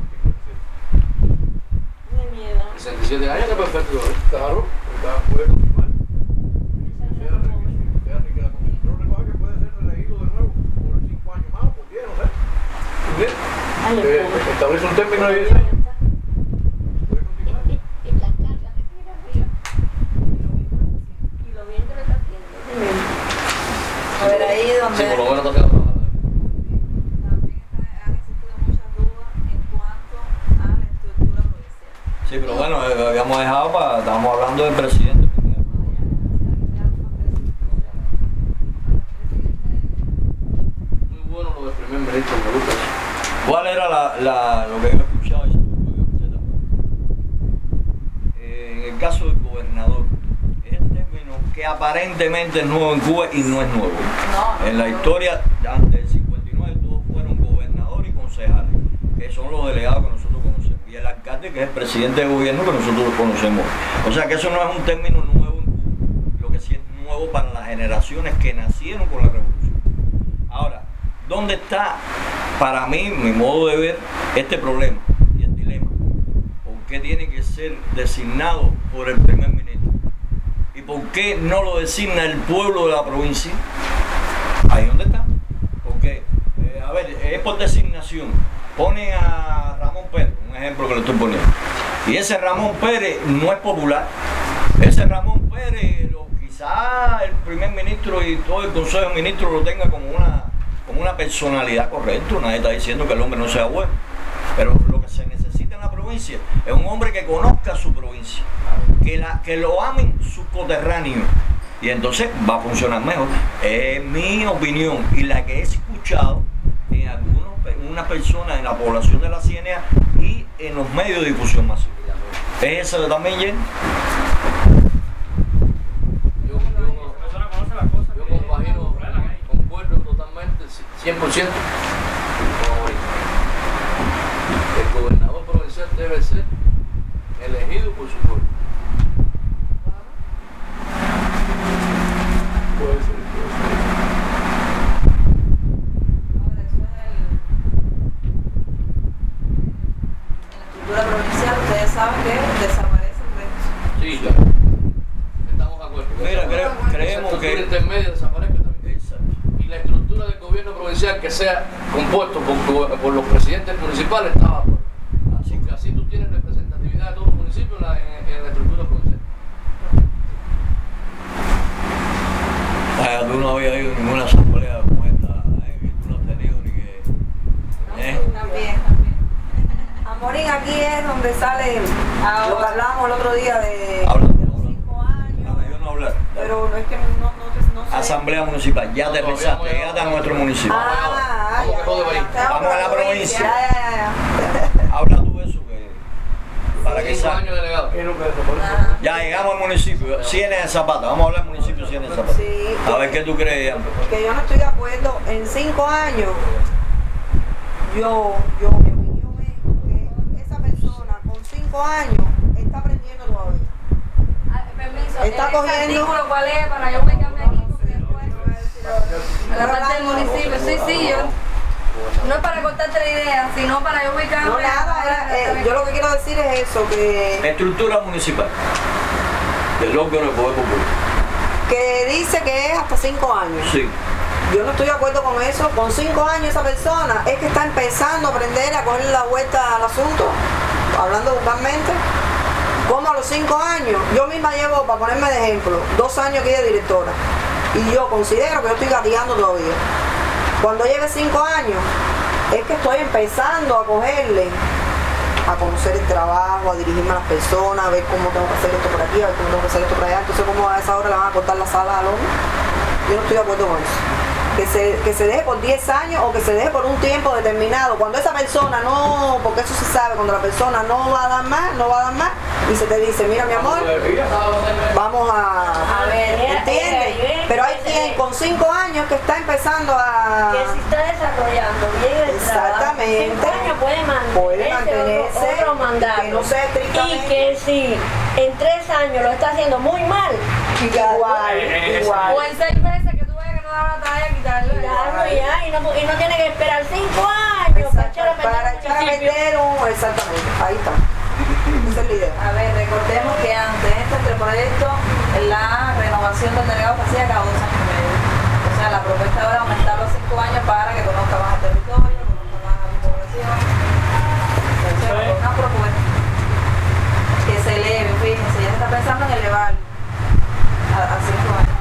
De mi edad. sesenta y siete años, está perfecto. Claro, está- puede continuar. Sea rica, sea rica la comida. Pero recuerda que puede ser reelegido de nuevo por cinco años más o por diez, no sé. ¿Entiendes? Ay, el Eh, pobre. establece un término de diez años. Puede continuar. Y la carga que tiene arriba. Y lo bien que lo está haciendo. A ver, ahí Sí, donde por lo menos está quedando trabajando. también está- han existido muchas dudas en cuanto a la estructura provincial. Sí, pero bueno, eh, habíamos dejado para, estábamos hablando del presidente. Muy bueno lo del primer ministro, me gusta eso. ¿Cuál era la, la, lo que yo he escuchado? Y se lo digo a usted también. Eh, en el caso del gobernador, es el término que aparentemente es nuevo en Cuba y no es nuevo. No, En la historia, antes del cincuenta y nueve, todos fueron gobernadores y concejales, que son los delegados que nosotros conocemos. Y el alcalde, que es el presidente de gobierno que nosotros conocemos. O sea que eso no es un término nuevo en Cuba, lo que sí es nuevo para las generaciones que nacieron con la revolución. Ahora, ¿dónde está, para mí, mi modo de ver, este problema y el dilema? ¿Por qué tiene que ser designado por el primer ministro? ¿Y por qué no lo designa el pueblo de la provincia? Ahí dónde está. Porque, eh, a ver, es por designación. Pone a Ramón Pérez, un ejemplo que le estoy poniendo. Y ese Ramón Pérez no es popular. Ese Ramón Pérez, lo, quizá el primer ministro y todo el consejo de ministros lo tenga como una, como una personalidad correcta. Nadie está diciendo que el hombre no sea bueno. Pero lo que se necesita en la provincia es un hombre que conozca su provincia, que, la, que lo amen sus coterráneos. Y entonces va a funcionar mejor. Es mi opinión y la que he escuchado en algunos, una persona en la población de la Ciénaga y en los medios de difusión masiva. ¿Es eso también, Jen? Yo, yo, yo compagino, concuerdo totalmente, cien por ciento. El gobernador provincial debe ser elegido por su pueblo. Puede ser, puede ser. Ahora, eso es el, en la estructura provincial, ustedes saben que desaparece el resto. Sí, claro. Estamos de acuerdo. Mira, creo- creemos La que- estructura intermedia desaparezca también. Exacto. Y la estructura del gobierno provincial que sea compuesto por, por los presidentes municipales estaba de acuerdo. Así que así tú tienes representatividad de todos los municipios en la, en, en la estructura provincial. Ah, tú no habías ido a ninguna asamblea como esta, ¿eh? Que tú no has tenido ni que... ¿eh? También, también. Amorín, aquí es donde sale lo que hablábamos el otro día de, Habla, de los habla. cinco años. Para yo no hablar. Pero no es que no, no, no sé. Asamblea municipal, ya te No, todavía pensaste, no, ya está en nuestro municipio. Ah, Vamos, ya, que jode ya, ahí. ya. Vamos a la provincia. Ya, ya, ya, ya. Habla tú eso que... Para que Cinco salga. años delegado. ¿Qué es lo que desaparece? Ajá. Ya llegamos al municipio, Ciénaga de Zapata, vamos a hablar del municipio Ciénaga de Zapata. Sí. A ver qué tú crees, Jan. Que yo no estoy de acuerdo. En cinco años, yo, yo, mi opinión es que esa persona con cinco años está aprendiendo todavía. Ah, permiso, Está ¿ese cogiendo- artículo cuál es para yo ubicarme aquí? Porque después, a la parte del municipio, sí, sí, yo. No es para cortarte la idea, sino para yo ubicarme. No, nada, era- eh, yo lo que quiero decir es eso, que, Estructura municipal del órgano de poder popular. que dice que es hasta cinco años. Sí. Yo no estoy de acuerdo con eso. Con cinco años esa persona es que está empezando a aprender a cogerle la vuelta al asunto, hablando vulgarmente. Como a los cinco años, yo misma llevo, para ponerme de ejemplo, dos años aquí de directora. Y yo considero que yo estoy gateando todavía. Cuando lleve cinco años, es que estoy empezando a cogerle, a conocer el trabajo, a dirigirme a las personas, a ver cómo tengo que hacer esto por aquí, a ver cómo tengo que hacer esto por allá. Entonces, ¿cómo a esa hora le van a cortar la sala al hombre? Yo no estoy de acuerdo con eso. Que se, que se deje por diez años o que se deje por un tiempo determinado. Cuando esa persona no, porque eso se sabe, cuando la persona no va a dar más, no va a dar más, y se te dice, mira mi amor, vamos a... A ver, ¿entiendes? eh, Pero hay eh, quien con cinco años que está empezando a... que si está desarrollando bien el Exactamente. trabajo, cinco años puede mantenerse, Puede mantenerse, otro, otro mandato. que no sea estrictamente- Y que si en tres años lo está haciendo muy mal, Igual, igual. O en seis meses que tú ves que no da la talla, quitarlo. quitarlo ya, y no, y no tiene que esperar cinco años para echar a Exacto, para perder echar a el municipio. meter un... Exactamente, ahí está. Esa es la idea. A ver, recordemos que antes este entreproyecto, la renovación del delegado se hacía cada dos años y medio. O sea, la propuesta ahora es aumentarlo a cinco años para que conozca más el territorio, conozca más a la población. O sea, una propuesta que se eleve, fíjense, ya se está pensando en elevar a, a cinco años.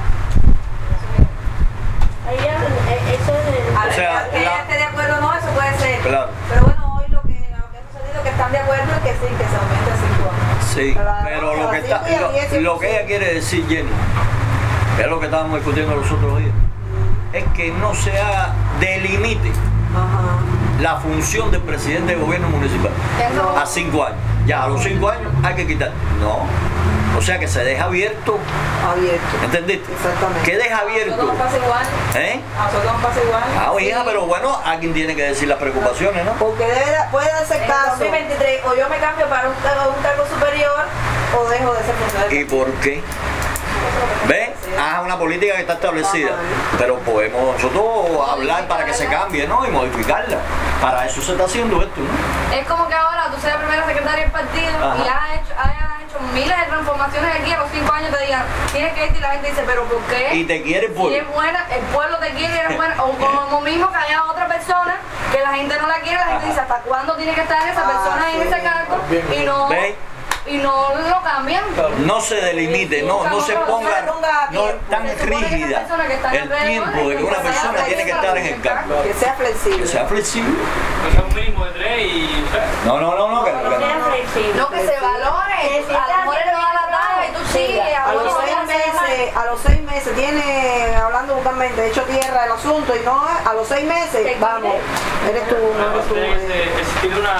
Ahí ya, eh, eso es el- A ver, O sea, que ella la- esté de acuerdo no, eso puede ser. Claro. Pero bueno, hoy lo que, lo que ha sucedido es que están de acuerdo en que sí, que se aumente a cinco años. Sí, A la- pero a lo las que, está, cinco y a lo, diez, lo que ella quiere decir, Jenny, que es lo que estábamos discutiendo los otros días, es que no se haga, delimite Ajá. la función del presidente del gobierno municipal Eso- a cinco años. Ya a los cinco años hay que quitar. No. O sea que se deja abierto, Abierto. ¿entendiste? Exactamente. Que deja A abierto. nosotros nos pasa igual. ¿Eh? A nosotros nos pasa igual. Ah, oiga, Sí. pero bueno, alguien tiene que decir las preocupaciones, ¿no? Porque debe, puede darse En el caso. dos mil veintitrés o yo me cambio para un, cargo- un cargo superior o dejo de ser funcionario. ¿Y por qué? ¿Ves? Ah, una política que está establecida. Pero podemos nosotros hablar para que se cambie, ¿no? Y modificarla. Para eso se está haciendo esto, ¿no? Es como que ahora tú seas primera secretaria del partido Ajá. y has hecho, hayas hecho miles de transformaciones aquí, a los cinco años te digan, tienes que irte y la gente dice, pero ¿por qué? Y te quiere el Si pueblo. es buena, el pueblo te quiere y eres buena. O como mismo que haya otra persona que la gente no la quiere, la gente Ajá. dice, ¿hasta cuándo tiene que estar esa Ah, persona en sí. ese cargo? Y no, ¿Ves? y no lo cambian. No se delimite, no, no se ponga no tan Se supone que esa rígida persona que está el alrededor tiempo de que es una que sea persona tiene que estar en el cargo. Que sea flexible. Que sea flexible. O sea, un mínimo de tres y. o sea, No, no, no, no, que, No que- sea flexible. No, que se valore. A lo mejor él le da la talla y tú sigues. A los otro seis día se llama. meses, a los seis meses tiene, hablando vocalmente, hecho tierra el asunto y no, a los seis meses, Te vamos, eres tú, no eres tú. tiene que eh, ser- existir una.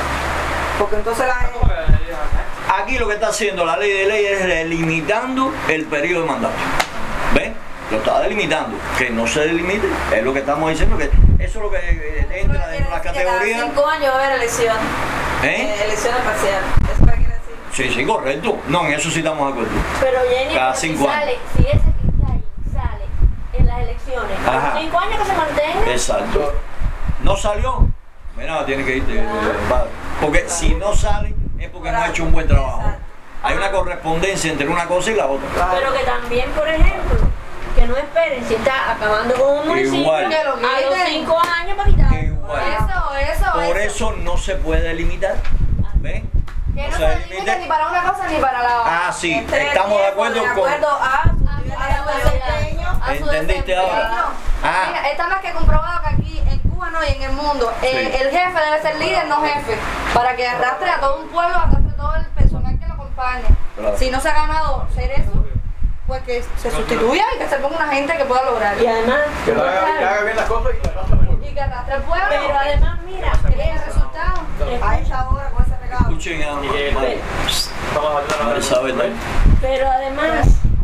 Porque entonces la ¿cómo que le digo? aquí lo que está haciendo la ley de ley es delimitando el periodo de mandato. ¿Ven? Lo está delimitando. Que no se delimite, es lo que estamos diciendo, que eso es lo que eh, entra dentro de la Cada categoría. cinco años va a haber elecciones. ¿Eh? Eh, elecciones parciales. ¿Eso qué quiere decir? Sí, sí, correcto. No, en eso sí estamos de acuerdo. Pero Jenny, Cada pero si cinco sale, años. si ese que está ahí sale en las elecciones, a Ajá. los cinco años que se mantenga, Exacto. No salió. Mira, tiene que irte, eh, padre. Porque si no sale es porque no ha hecho un buen trabajo. Hay una correspondencia entre una cosa y la otra. pero que también, por ejemplo, que no esperen si está acabando con un municipio Igual. Que lo a los quiten. cinco años para quitarlo. Igual. Eso, eso, Por eso. eso no se puede delimitar. ¿Ves? Que no se se delimite. limite ni para una cosa ni para la otra. Ah, sí, Entre el estamos de tiempo, acuerdo de con. acuerdo a su nivel A de su desempeño, a su ¿Entendiste desempeño. ahora? Ah. Mira, está más que comprobado que aquí en Cuba no y en el mundo eh, Sí. el jefe debe ser líder, no jefe, para que arrastre a todo un pueblo, arrastre todo el personal que lo acompañe. Claro. Si no se ha ganado ser eso, pues que se sustituya y que se ponga una gente que pueda lograrlo. Y además, Que haga, que haga bien las cosas y que haga las cosas. Y que arrastre al pueblo, pero además, mira, que tenga resultados. a esa hora con ese regalo. Escuchen a Y que- María Vamos a hablar María Isabel, ¿no? pero además,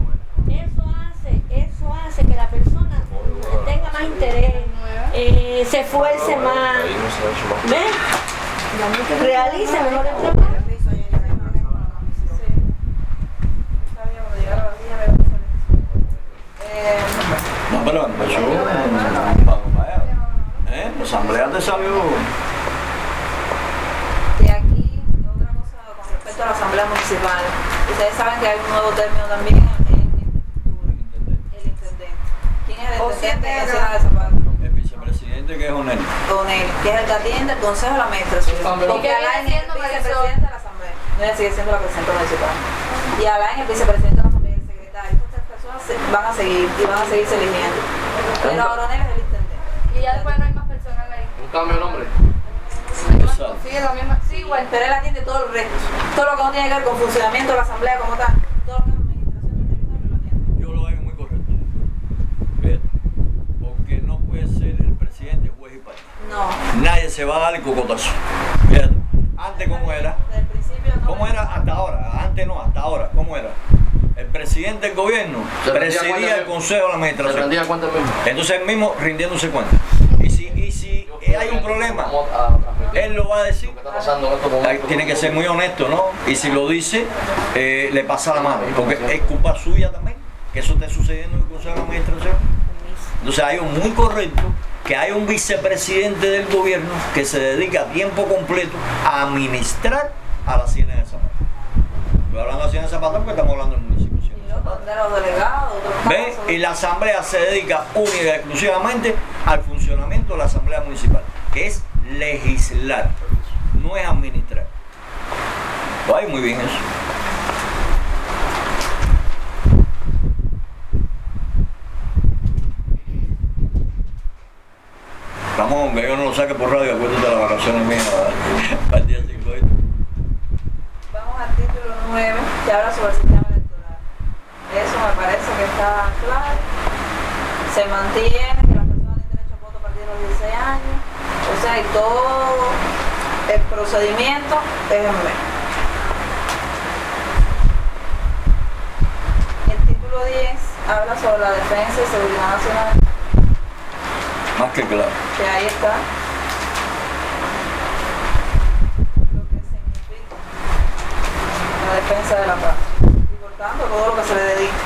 eso hace, eso hace que la persona tenga más interés, eh, se esfuerce más, Ahí no se ha hecho más. ¿ves? Realice mejor el trabajo. Permiso, Jenny, no hay problema con la comisión. Sí. Está bien, cuando llegara la día me voy a hacer eh, No, pero empezó. Vamos, vaya. ¿Eh? La asamblea te salió. De aquí, otra cosa con respecto a la Asamblea Municipal. Ustedes saben que hay un nuevo término también en infraestructura, el intendente. ¿Quién es el O intendente siete en Ciudad de Zapata? El vicepresidente que es Onel. Con él, que es el que atiende el Consejo de la Administración. También. Porque ¿Y qué Alain viene es el siendo Marisol? vicepresidente de la Asamblea. No, ella sigue siendo la presidenta municipal. Y Alain es el vicepresidente de la Asamblea y el secretario. Estas tres personas se- van a seguir y van a seguirse eligiendo. Pero Coronel es el intendente. Y ya después no hay más personal ahí. Un cambio de nombre. Exacto. Sí, es la misma. Sí, igual. Pero él atiende todo el resto. Todo lo que no tiene que ver con funcionamiento de la Asamblea como tal. Todo lo que es administración del territorio lo atiende. Yo lo veo muy correcto. Fíjate. Porque no puede ser el presidente juez y parte. No. Nadie se va a dar el cocotazo. Fíjate. Antes, ¿cómo era? Desde el principio no. ¿Cómo era hasta ahora? Antes no, hasta ahora. ¿Cómo era? El presidente del gobierno Se rendía presidía cuenta el que- consejo de la Se administración. rendía cuenta mismo. Entonces él mismo rindiéndose cuenta. Y si, y si hay un problema, Vamos a transmitir él lo va a decir. lo que está pasando en estos Ahí momentos. tiene que ser muy honesto, ¿no? Y si lo dice, eh, le pasa la mano. Porque es culpa suya también que eso esté sucediendo en el Consejo de la Administración. Entonces hay un muy correcto que hay un vicepresidente del gobierno que se dedica a tiempo completo a administrar a la Hacienda de Zapata. Estoy hablando de Hacienda de Zapata porque estamos hablando del municipio. de Hacienda de Zapata. De los delegados, otros ¿Ven? casos. Y la asamblea se dedica única y exclusivamente al funcionamiento de la asamblea municipal, que es legislar, no es administrar. Ay, muy bien eso. Ramón, que yo no lo saque por radio, acuérdate de las vacaciones mías para el día cinco. Vamos al título se mantiene, que las personas tienen derecho a voto a partir de los dieciséis años, o sea, y todo el procedimiento es en B. El título diez habla sobre la defensa y seguridad nacional, Más que claro. que ahí está lo que significa la defensa de la paz y por tanto todo lo que se le dedica.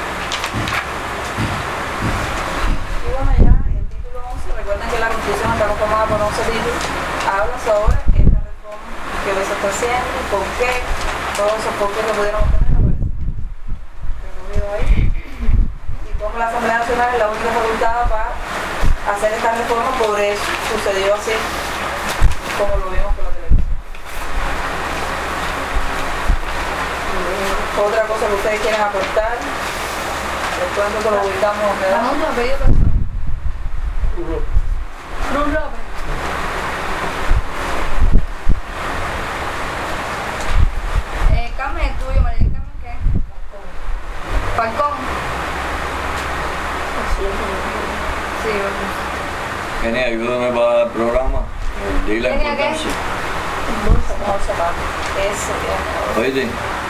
Y bueno, ya el título once, recuerden que la Constitución está conformada por once títulos, habla sobre esta reforma que hoy se está haciendo y por qué, todos esos por qué que pudieron obtener aparecen recogido ahí, y como la Asamblea Nacional es la única facultada para hacer esta reforma, por eso sucedió así como lo vimos por la televisión. Otra cosa que ustedes quieren aportar, después de que lo ubicamos donde Vamos vamos. a pedir perdón. Uno. Cruz López. Eh, Carmen, el tuyo, María del Carmen, ¿qué? Falcón. Sí, ok. Kenia, ayúdame para el programa. eh, Dile la Kenia, ¿qué? importancia. Bolsa, papi. Eso, ya. Oíste,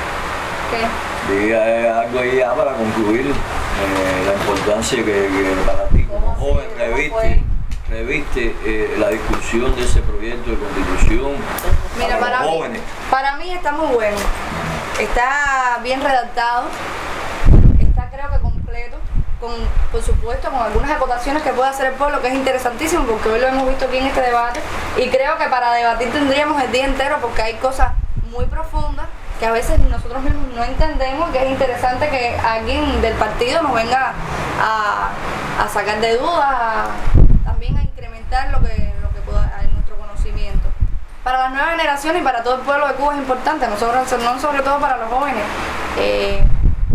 ¿Qué? diga eh, algo ahí ya para concluir eh, la importancia que, que para ti como ¿Cómo joven así? ¿Cómo reviste, reviste eh, la discusión de ese proyecto de constitución Mira, para para los mí, jóvenes. para mí está muy bueno. Está bien redactado. Está creo que completo. Con, por supuesto, con algunas acotaciones que puede hacer el pueblo, que es interesantísimo, porque hoy lo hemos visto aquí en este debate. Y creo que para debatir tendríamos el día entero, porque hay cosas muy profundas que a veces nosotros mismos no entendemos, que es interesante que alguien del partido nos venga a, a sacar de dudas, a, también a incrementar lo que, lo que pueda en nuestro conocimiento. Para las nuevas generaciones y para todo el pueblo de Cuba es importante, nosotros, no sobre todo para los jóvenes. Eh,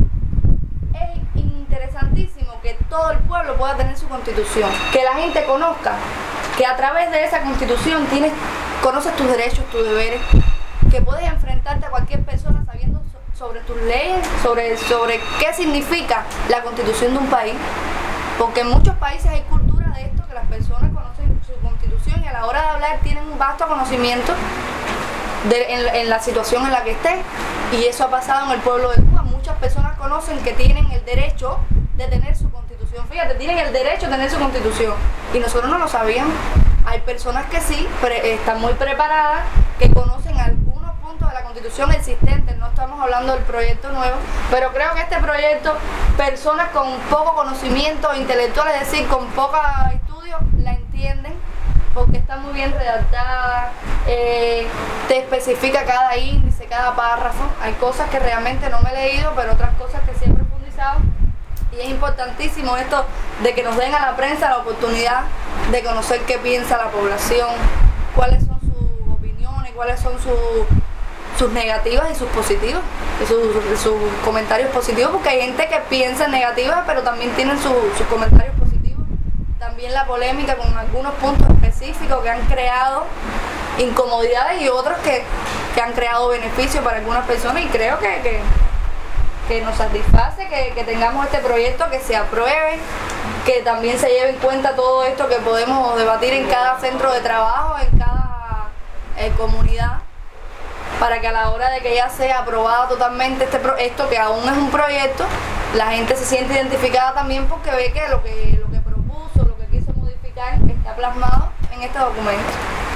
es interesantísimo que todo el pueblo pueda tener su constitución, que la gente conozca que a través de esa constitución tienes, conoces tus derechos, tus deberes, que puedes enfrentarte a cualquier persona sabiendo so- sobre tus leyes, sobre, sobre qué significa la constitución de un país, porque en muchos países hay cultura de esto, que las personas conocen su constitución y a la hora de hablar tienen un vasto conocimiento de, en, en la situación en la que esté, y eso ha pasado en el pueblo de Cuba. Muchas personas conocen que tienen el derecho de tener su constitución, fíjate, tienen el derecho de tener su constitución y nosotros no lo sabíamos. Hay personas que sí, pre- están muy preparadas, que conocen algunos puntos de la constitución existentes, no estamos hablando del proyecto nuevo, pero creo que este proyecto, personas con poco conocimiento intelectual, es decir, con poco estudio, la entienden, porque está muy bien redactada, eh, te especifica cada índice, cada párrafo. Hay cosas que realmente no me he leído, pero otras cosas que sí he profundizado. Y es importantísimo esto de que nos den a la prensa la oportunidad de conocer qué piensa la población, cuáles son sus opiniones, cuáles son sus, sus negativas y sus positivas, y sus, sus comentarios positivos, porque hay gente que piensa en negativas, pero también tienen su, sus comentarios positivos. También la polémica con algunos puntos específicos que han creado incomodidades y otros que, que han creado beneficios para algunas personas, y creo que, que, que nos satisface que, que tengamos este proyecto, que se apruebe, que también se lleve en cuenta todo esto que podemos debatir en cada centro de trabajo, en cada eh, comunidad, para que a la hora de que ya sea aprobado totalmente este pro esto que aún es un proyecto, la gente se siente identificada también porque ve que lo que, lo que propuso, lo que quiso modificar está plasmado en este documento.